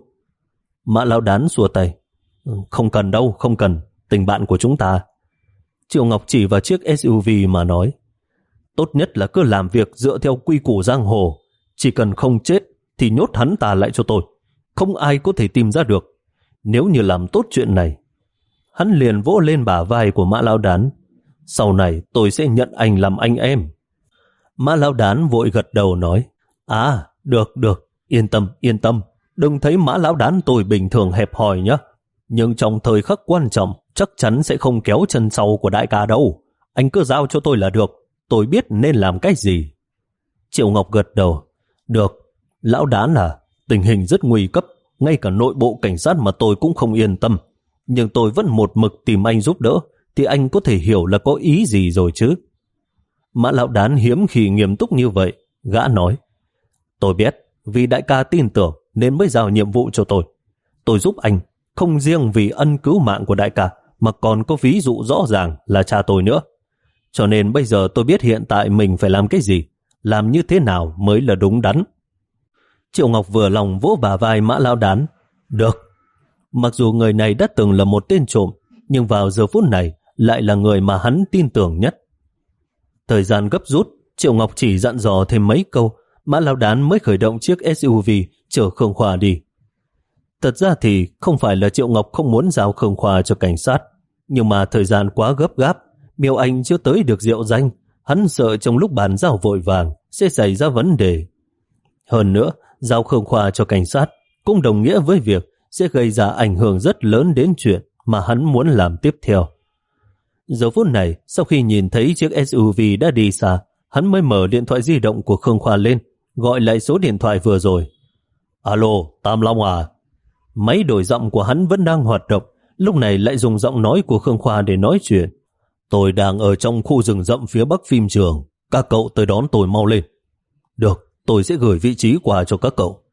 Mã Lão Đán xua tay, không cần đâu, không cần, tình bạn của chúng ta. Triệu Ngọc chỉ vào chiếc ét u vê mà nói, tốt nhất là cứ làm việc dựa theo quy củ giang hồ, chỉ cần không chết thì nhốt hắn ta lại cho tôi, không ai có thể tìm ra được. Nếu như làm tốt chuyện này, hắn liền vỗ lên bả vai của Mã Lão Đán, sau này tôi sẽ nhận anh làm anh em. Mã Lão Đán vội gật đầu nói, à, được, được, yên tâm, yên tâm, đừng thấy Mã Lão Đán tôi bình thường hẹp hòi nhé. Nhưng trong thời khắc quan trọng, chắc chắn sẽ không kéo chân sau của đại ca đâu. Anh cứ giao cho tôi là được, tôi biết nên làm cái gì. Triệu Ngọc gật đầu, được, Lão Đán à, tình hình rất nguy cấp, ngay cả nội bộ cảnh sát mà tôi cũng không yên tâm. Nhưng tôi vẫn một mực tìm anh giúp đỡ, thì anh có thể hiểu là có ý gì rồi chứ. Mã Lão Đán hiếm khi nghiêm túc như vậy, gã nói, tôi biết, vì đại ca tin tưởng nên mới giao nhiệm vụ cho tôi. Tôi giúp anh, không riêng vì ân cứu mạng của đại ca, mà còn có ví dụ rõ ràng là cha tôi nữa. Cho nên bây giờ tôi biết hiện tại mình phải làm cái gì, làm như thế nào mới là đúng đắn. Triệu Ngọc vừa lòng vỗ bả vai Mã Lão Đán. Được. Mặc dù người này đã từng là một tên trộm, nhưng vào giờ phút này lại là người mà hắn tin tưởng nhất. Thời gian gấp rút, Triệu Ngọc chỉ dặn dò thêm mấy câu, Mã Lão Đán mới khởi động chiếc ét u vê chở Khương Khoa đi. Thật ra thì không phải là Triệu Ngọc không muốn giao Khương Khoa cho cảnh sát, nhưng mà thời gian quá gấp gáp, Miêu Anh chưa tới được Diệu Danh, hắn sợ trong lúc bàn giao vội vàng sẽ xảy ra vấn đề. Hơn nữa, giao Khương Khoa cho cảnh sát cũng đồng nghĩa với việc sẽ gây ra ảnh hưởng rất lớn đến chuyện mà hắn muốn làm tiếp theo. Giờ phút này, sau khi nhìn thấy chiếc ét u vê đã đi xa, hắn mới mở điện thoại di động của Khương Khoa lên, gọi lại số điện thoại vừa rồi. Alo, Tam Long à? Máy đổi giọng của hắn vẫn đang hoạt động, lúc này lại dùng giọng nói của Khương Khoa để nói chuyện. Tôi đang ở trong khu rừng rậm phía bắc phim trường, các cậu tới đón tôi mau lên. Được, tôi sẽ gửi vị trí qua cho các cậu.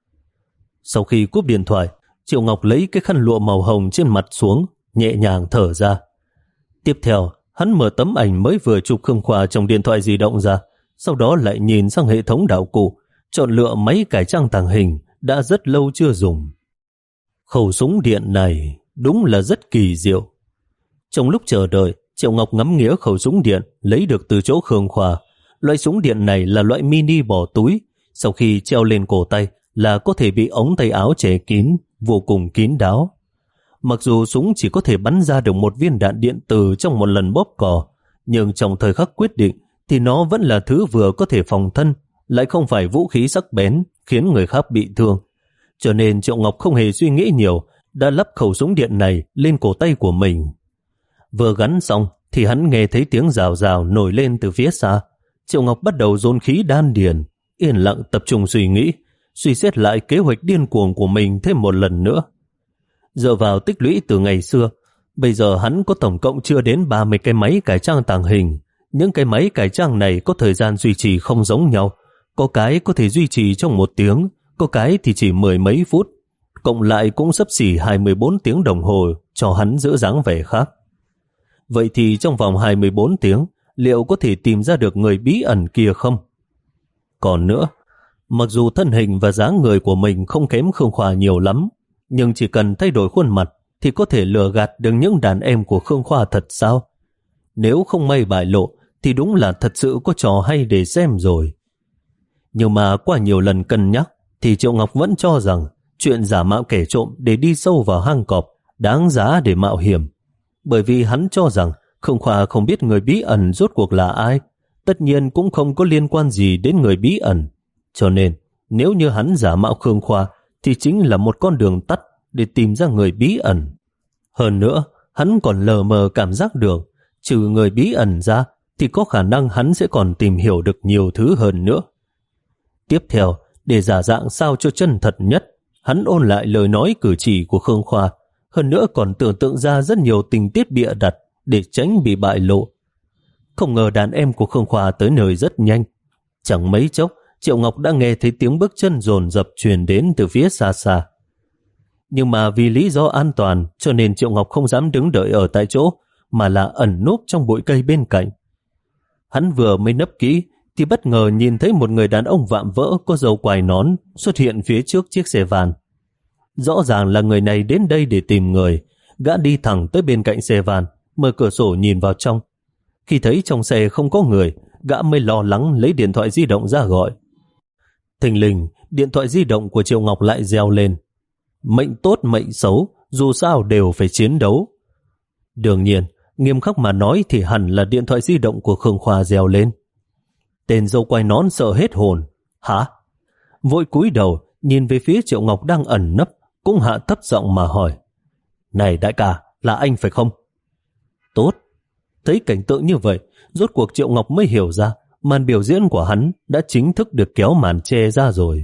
Sau khi cúp điện thoại, Triệu Ngọc lấy cái khăn lụa màu hồng trên mặt xuống, nhẹ nhàng thở ra. Tiếp theo, hắn mở tấm ảnh mới vừa chụp Khương Khoa trong điện thoại di động ra, sau đó lại nhìn sang hệ thống đạo cụ, chọn lựa máy cải trang tàng hình đã rất lâu chưa dùng. Khẩu súng điện này đúng là rất kỳ diệu. Trong lúc chờ đợi, Triệu Ngọc ngắm nghía khẩu súng điện lấy được từ chỗ Khương Khoa. Loại súng điện này là loại mini bỏ túi, sau khi treo lên cổ tay là có thể bị ống tay áo che kín, vô cùng kín đáo. Mặc dù súng chỉ có thể bắn ra được một viên đạn điện tử trong một lần bóp cò, nhưng trong thời khắc quyết định thì nó vẫn là thứ vừa có thể phòng thân, lại không phải vũ khí sắc bén khiến người khác bị thương. Cho nên Triệu Ngọc không hề suy nghĩ nhiều, đã lắp khẩu súng điện này lên cổ tay của mình. Vừa gắn xong thì hắn nghe thấy tiếng rào rào nổi lên từ phía xa. Triệu Ngọc bắt đầu dồn khí đan điền, yên lặng tập trung suy nghĩ, suy xét lại kế hoạch điên cuồng của mình thêm một lần nữa. Dựa vào tích lũy từ ngày xưa, bây giờ hắn có tổng cộng chưa đến ba mươi cái máy cải trang tàng hình. Những cái máy cải trang này có thời gian duy trì không giống nhau, có cái có thể duy trì trong một tiếng, có cái thì chỉ mười mấy phút, cộng lại cũng xấp xỉ hai mươi bốn tiếng đồng hồ cho hắn giữ dáng vẻ khác. Vậy thì trong vòng hai mươi bốn tiếng, liệu có thể tìm ra được người bí ẩn kia không? Còn nữa, mặc dù thân hình và dáng người của mình không kém Khương Khoa nhiều lắm, nhưng chỉ cần thay đổi khuôn mặt thì có thể lừa gạt được những đàn em của Khương Khoa thật sao? Nếu không may bại lộ thì đúng là thật sự có trò hay để xem rồi. Nhưng mà qua nhiều lần cân nhắc thì Triệu Ngọc vẫn cho rằng chuyện giả mạo kẻ trộm để đi sâu vào hang cọp đáng giá để mạo hiểm. bởi vì hắn cho rằng Khương Khoa không biết người bí ẩn rốt cuộc là ai, tất nhiên cũng không có liên quan gì đến người bí ẩn. Cho nên, nếu như hắn giả mạo Khương Khoa, thì chính là một con đường tắt để tìm ra người bí ẩn. Hơn nữa, hắn còn lờ mờ cảm giác được, trừ người bí ẩn ra, thì có khả năng hắn sẽ còn tìm hiểu được nhiều thứ hơn nữa. Tiếp theo, để giả dạng sao cho chân thật nhất, hắn ôn lại lời nói cử chỉ của Khương Khoa, hơn nữa còn tưởng tượng ra rất nhiều tình tiết bịa đặt để tránh bị bại lộ. Không ngờ đàn em của Khương Khoa tới nơi rất nhanh. Chẳng mấy chốc, Triệu Ngọc đã nghe thấy tiếng bước chân dồn dập truyền đến từ phía xa xa. Nhưng mà vì lý do an toàn cho nên Triệu Ngọc không dám đứng đợi ở tại chỗ, mà là ẩn núp trong bụi cây bên cạnh. Hắn vừa mới nấp kỹ thì bất ngờ nhìn thấy một người đàn ông vạm vỡ có râu quai nón xuất hiện phía trước chiếc xe van. Rõ ràng là người này đến đây để tìm người. Gã đi thẳng tới bên cạnh xe van, mở cửa sổ nhìn vào trong. Khi thấy trong xe không có người, gã mới lo lắng lấy điện thoại di động ra gọi. Thình lình, điện thoại di động của Triệu Ngọc lại reo lên. Mệnh tốt mệnh xấu, dù sao đều phải chiến đấu. Đương nhiên, nghiêm khắc mà nói thì hẳn là điện thoại di động của Khương Khoa reo lên. Tên dâu quai nón sợ hết hồn. Hả? Vội cúi đầu, nhìn về phía Triệu Ngọc đang ẩn nấp, cũng hạ thấp giọng mà hỏi. Này đại ca, là anh phải không? Tốt. Thấy cảnh tượng như vậy, rốt cuộc Triệu Ngọc mới hiểu ra màn biểu diễn của hắn đã chính thức được kéo màn che ra rồi.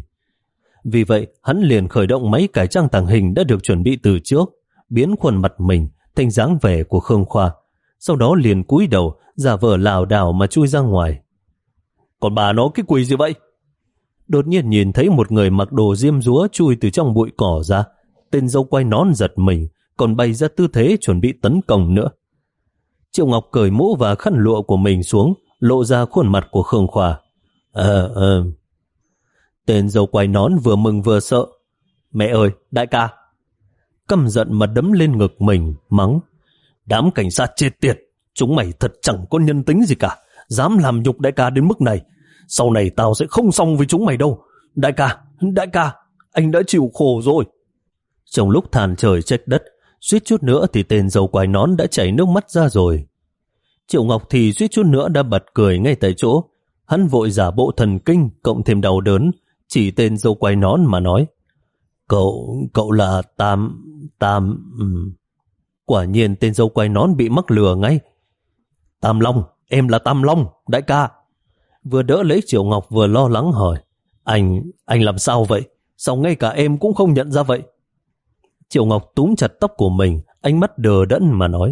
Vì vậy, hắn liền khởi động máy cải trang tàng hình đã được chuẩn bị từ trước, biến khuôn mặt mình thành dáng vẻ của Khương Khoa, sau đó liền cúi đầu, giả vờ lảo đảo mà chui ra ngoài. Còn bà nó cái quỷ gì vậy? Đột nhiên nhìn thấy một người mặc đồ diêm dúa chui từ trong bụi cỏ ra, tên dâu quai nón giật mình, còn bày ra tư thế chuẩn bị tấn công nữa. Triệu Ngọc cởi mũ và khăn lụa của mình xuống, lộ ra khuôn mặt của Khương Khoa. Ờ, ờ. Tên dâu quai nón vừa mừng vừa sợ. Mẹ ơi, đại ca! Căm giận mà đấm lên ngực mình, mắng. Đám cảnh sát chết tiệt, chúng mày thật chẳng có nhân tính gì cả, dám làm nhục đại ca đến mức này. Sau này tao sẽ không xong với chúng mày đâu. Đại ca, đại ca, anh đã chịu khổ rồi. Trong lúc than trời trách đất, suýt chút nữa thì tên dâu quai nón đã chảy nước mắt ra rồi. Triệu Ngọc thì suýt chút nữa đã bật cười ngay tại chỗ. Hắn vội giả bộ thần kinh cộng thêm đau đớn, chỉ tên dâu quai nón mà nói. Cậu, cậu là Tam, Tam... Um. Quả nhiên tên dâu quai nón bị mắc lừa ngay. Tam Long, em là Tam Long, đại ca. Vừa đỡ lấy Triệu Ngọc vừa lo lắng hỏi. Anh, anh làm sao vậy? Sao ngay cả em cũng không nhận ra vậy? Triệu Ngọc túm chặt tóc của mình, ánh mắt đờ đẫn mà nói.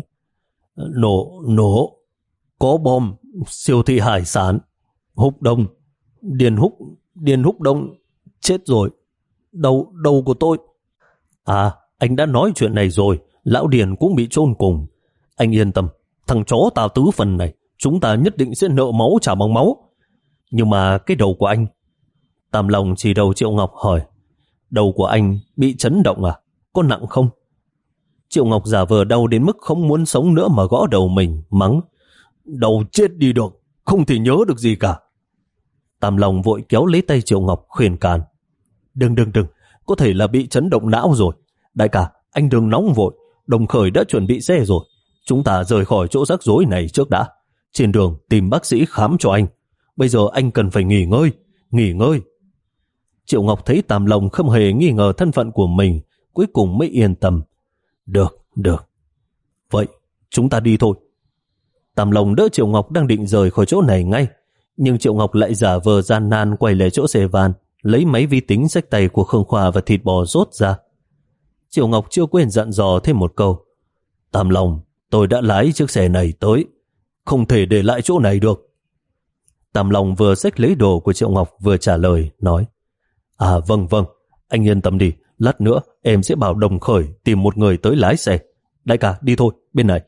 Nổ, nổ, có bom, siêu thị hải sản, Húc Đông, Điền Húc, Điền Húc Đông, chết rồi, đầu, đầu của tôi. À, anh đã nói chuyện này rồi, lão Điền cũng bị chôn cùng. Anh yên tâm, thằng chó tà tứ phần này, chúng ta nhất định sẽ nợ máu trả bằng máu. Nhưng mà cái đầu của anh... Tam Long chỉ đầu Triệu Ngọc hỏi. Đầu của anh bị chấn động à? Có nặng không? Triệu Ngọc giả vờ đau đến mức không muốn sống nữa mà gõ đầu mình, mắng. Đầu chết đi được, không thể nhớ được gì cả. Tam Long vội kéo lấy tay Triệu Ngọc khuyên can. Đừng đừng đừng, có thể là bị chấn động não rồi. Đại ca, anh đừng nóng vội, Đồng Khởi đã chuẩn bị xe rồi. Chúng ta rời khỏi chỗ rắc rối này trước đã. Trên đường tìm bác sĩ khám cho anh. Bây giờ anh cần phải nghỉ ngơi, nghỉ ngơi. Triệu Ngọc thấy Tam Long không hề nghi ngờ thân phận của mình, cuối cùng mới yên tâm. Được, được. Vậy, chúng ta đi thôi. Tam Long đỡ Triệu Ngọc đang định rời khỏi chỗ này ngay, nhưng Triệu Ngọc lại giả vờ gian nan quay lại chỗ xe van, lấy máy vi tính xách tay của Khương Khoa và thịt bò rốt ra. Triệu Ngọc chưa quên dặn dò thêm một câu. Tam Long, tôi đã lái chiếc xe này tới, không thể để lại chỗ này được. Tam Long vừa xách lấy đồ của Triệu Ngọc vừa trả lời, nói. À vâng vâng, anh yên tâm đi, lát nữa em sẽ bảo Đồng Khởi tìm một người tới lái xe. Đại ca, đi thôi, bên này.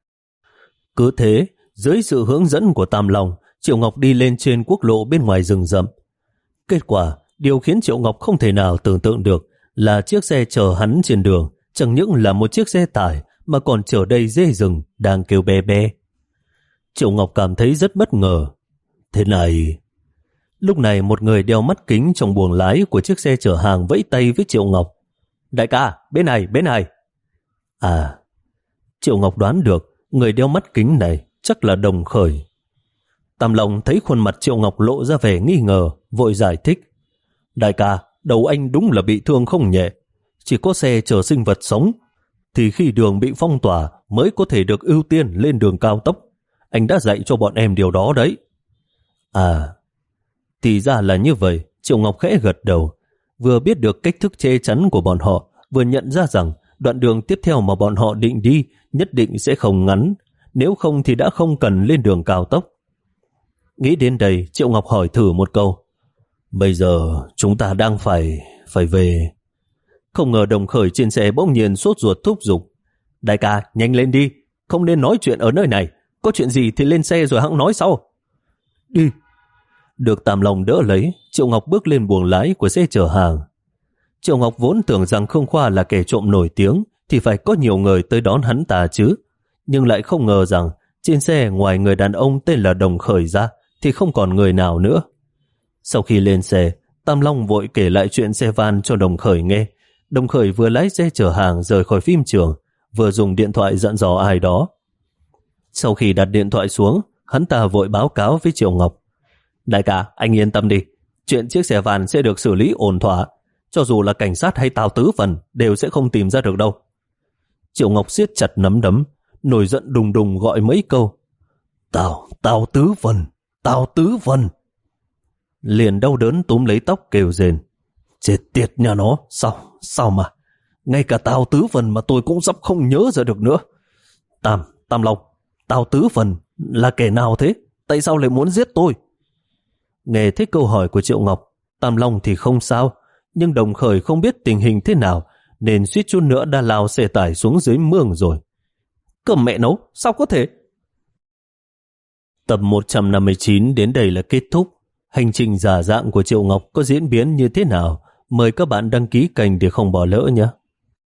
Cứ thế, dưới sự hướng dẫn của Tam Long, Triệu Ngọc đi lên trên quốc lộ bên ngoài rừng rậm. Kết quả, điều khiến Triệu Ngọc không thể nào tưởng tượng được là chiếc xe chở hắn trên đường chẳng những là một chiếc xe tải mà còn chở đầy dê rừng đang kêu be be. Triệu Ngọc cảm thấy rất bất ngờ. Thế này... Lúc này một người đeo mắt kính trong buồng lái của chiếc xe chở hàng vẫy tay với Triệu Ngọc. Đại ca, bên này, bên này. À, Triệu Ngọc đoán được người đeo mắt kính này chắc là Đồng Khởi. Tam Long thấy khuôn mặt Triệu Ngọc lộ ra vẻ nghi ngờ, vội giải thích. Đại ca, đầu anh đúng là bị thương không nhẹ. Chỉ có xe chở sinh vật sống thì khi đường bị phong tỏa mới có thể được ưu tiên lên đường cao tốc. Anh đã dạy cho bọn em điều đó đấy. À, thì ra là như vậy. Triệu Ngọc khẽ gật đầu, vừa biết được cách thức che chắn của bọn họ, vừa nhận ra rằng đoạn đường tiếp theo mà bọn họ định đi nhất định sẽ không ngắn, nếu không thì đã không cần lên đường cao tốc. Nghĩ đến đây, Triệu Ngọc hỏi thử một câu. Bây giờ chúng ta đang phải phải về. Không ngờ Đồng Khởi trên xe bỗng nhiên sốt ruột thúc giục. Đại ca, nhanh lên đi, không nên nói chuyện ở nơi này, có chuyện gì thì lên xe rồi hẵng nói sau. Đi. Được Tam Long đỡ lấy, Triệu Ngọc bước lên buồng lái của xe chở hàng. Triệu Ngọc vốn tưởng rằng Khương Khoa là kẻ trộm nổi tiếng thì phải có nhiều người tới đón hắn ta chứ, nhưng lại không ngờ rằng trên xe ngoài người đàn ông tên là Đồng Khởi ra thì không còn người nào nữa. Sau khi lên xe, Tam Long vội kể lại chuyện xe van cho Đồng Khởi nghe. Đồng Khởi vừa lái xe chở hàng rời khỏi phim trường, vừa dùng điện thoại dặn dò ai đó. Sau khi đặt điện thoại xuống, hắn ta vội báo cáo với Triệu Ngọc. Đại ca, anh yên tâm đi, chuyện chiếc xe van sẽ được xử lý ổn thỏa, cho dù là cảnh sát hay Tào Tứ Phần đều sẽ không tìm ra được đâu. Triệu Ngọc siết chặt nắm đấm, nổi giận đùng đùng gọi mấy câu. Tào, Tào Tứ Phần, Tào Tứ Phần. Liền đau đớn túm lấy tóc kêu rền. Chết tiệt nhà nó, sao, sao mà, ngay cả Tào Tứ Phần mà tôi cũng sắp không nhớ ra được nữa. Tam, Tam Long, Tào Tứ Phần là kẻ nào thế? Tại sao lại muốn giết tôi? Nghe thấy câu hỏi của Triệu Ngọc, Tam Long thì không sao, nhưng Đồng Khởi không biết tình hình thế nào, nên suýt chút nữa đã lao xe tải xuống dưới mương rồi. Cầm mẹ nấu, sao có thể? Tập một trăm năm mươi chín đến đây là kết thúc. Hành trình giả dạng của Triệu Ngọc có diễn biến như thế nào? Mời các bạn đăng ký kênh để không bỏ lỡ nhé.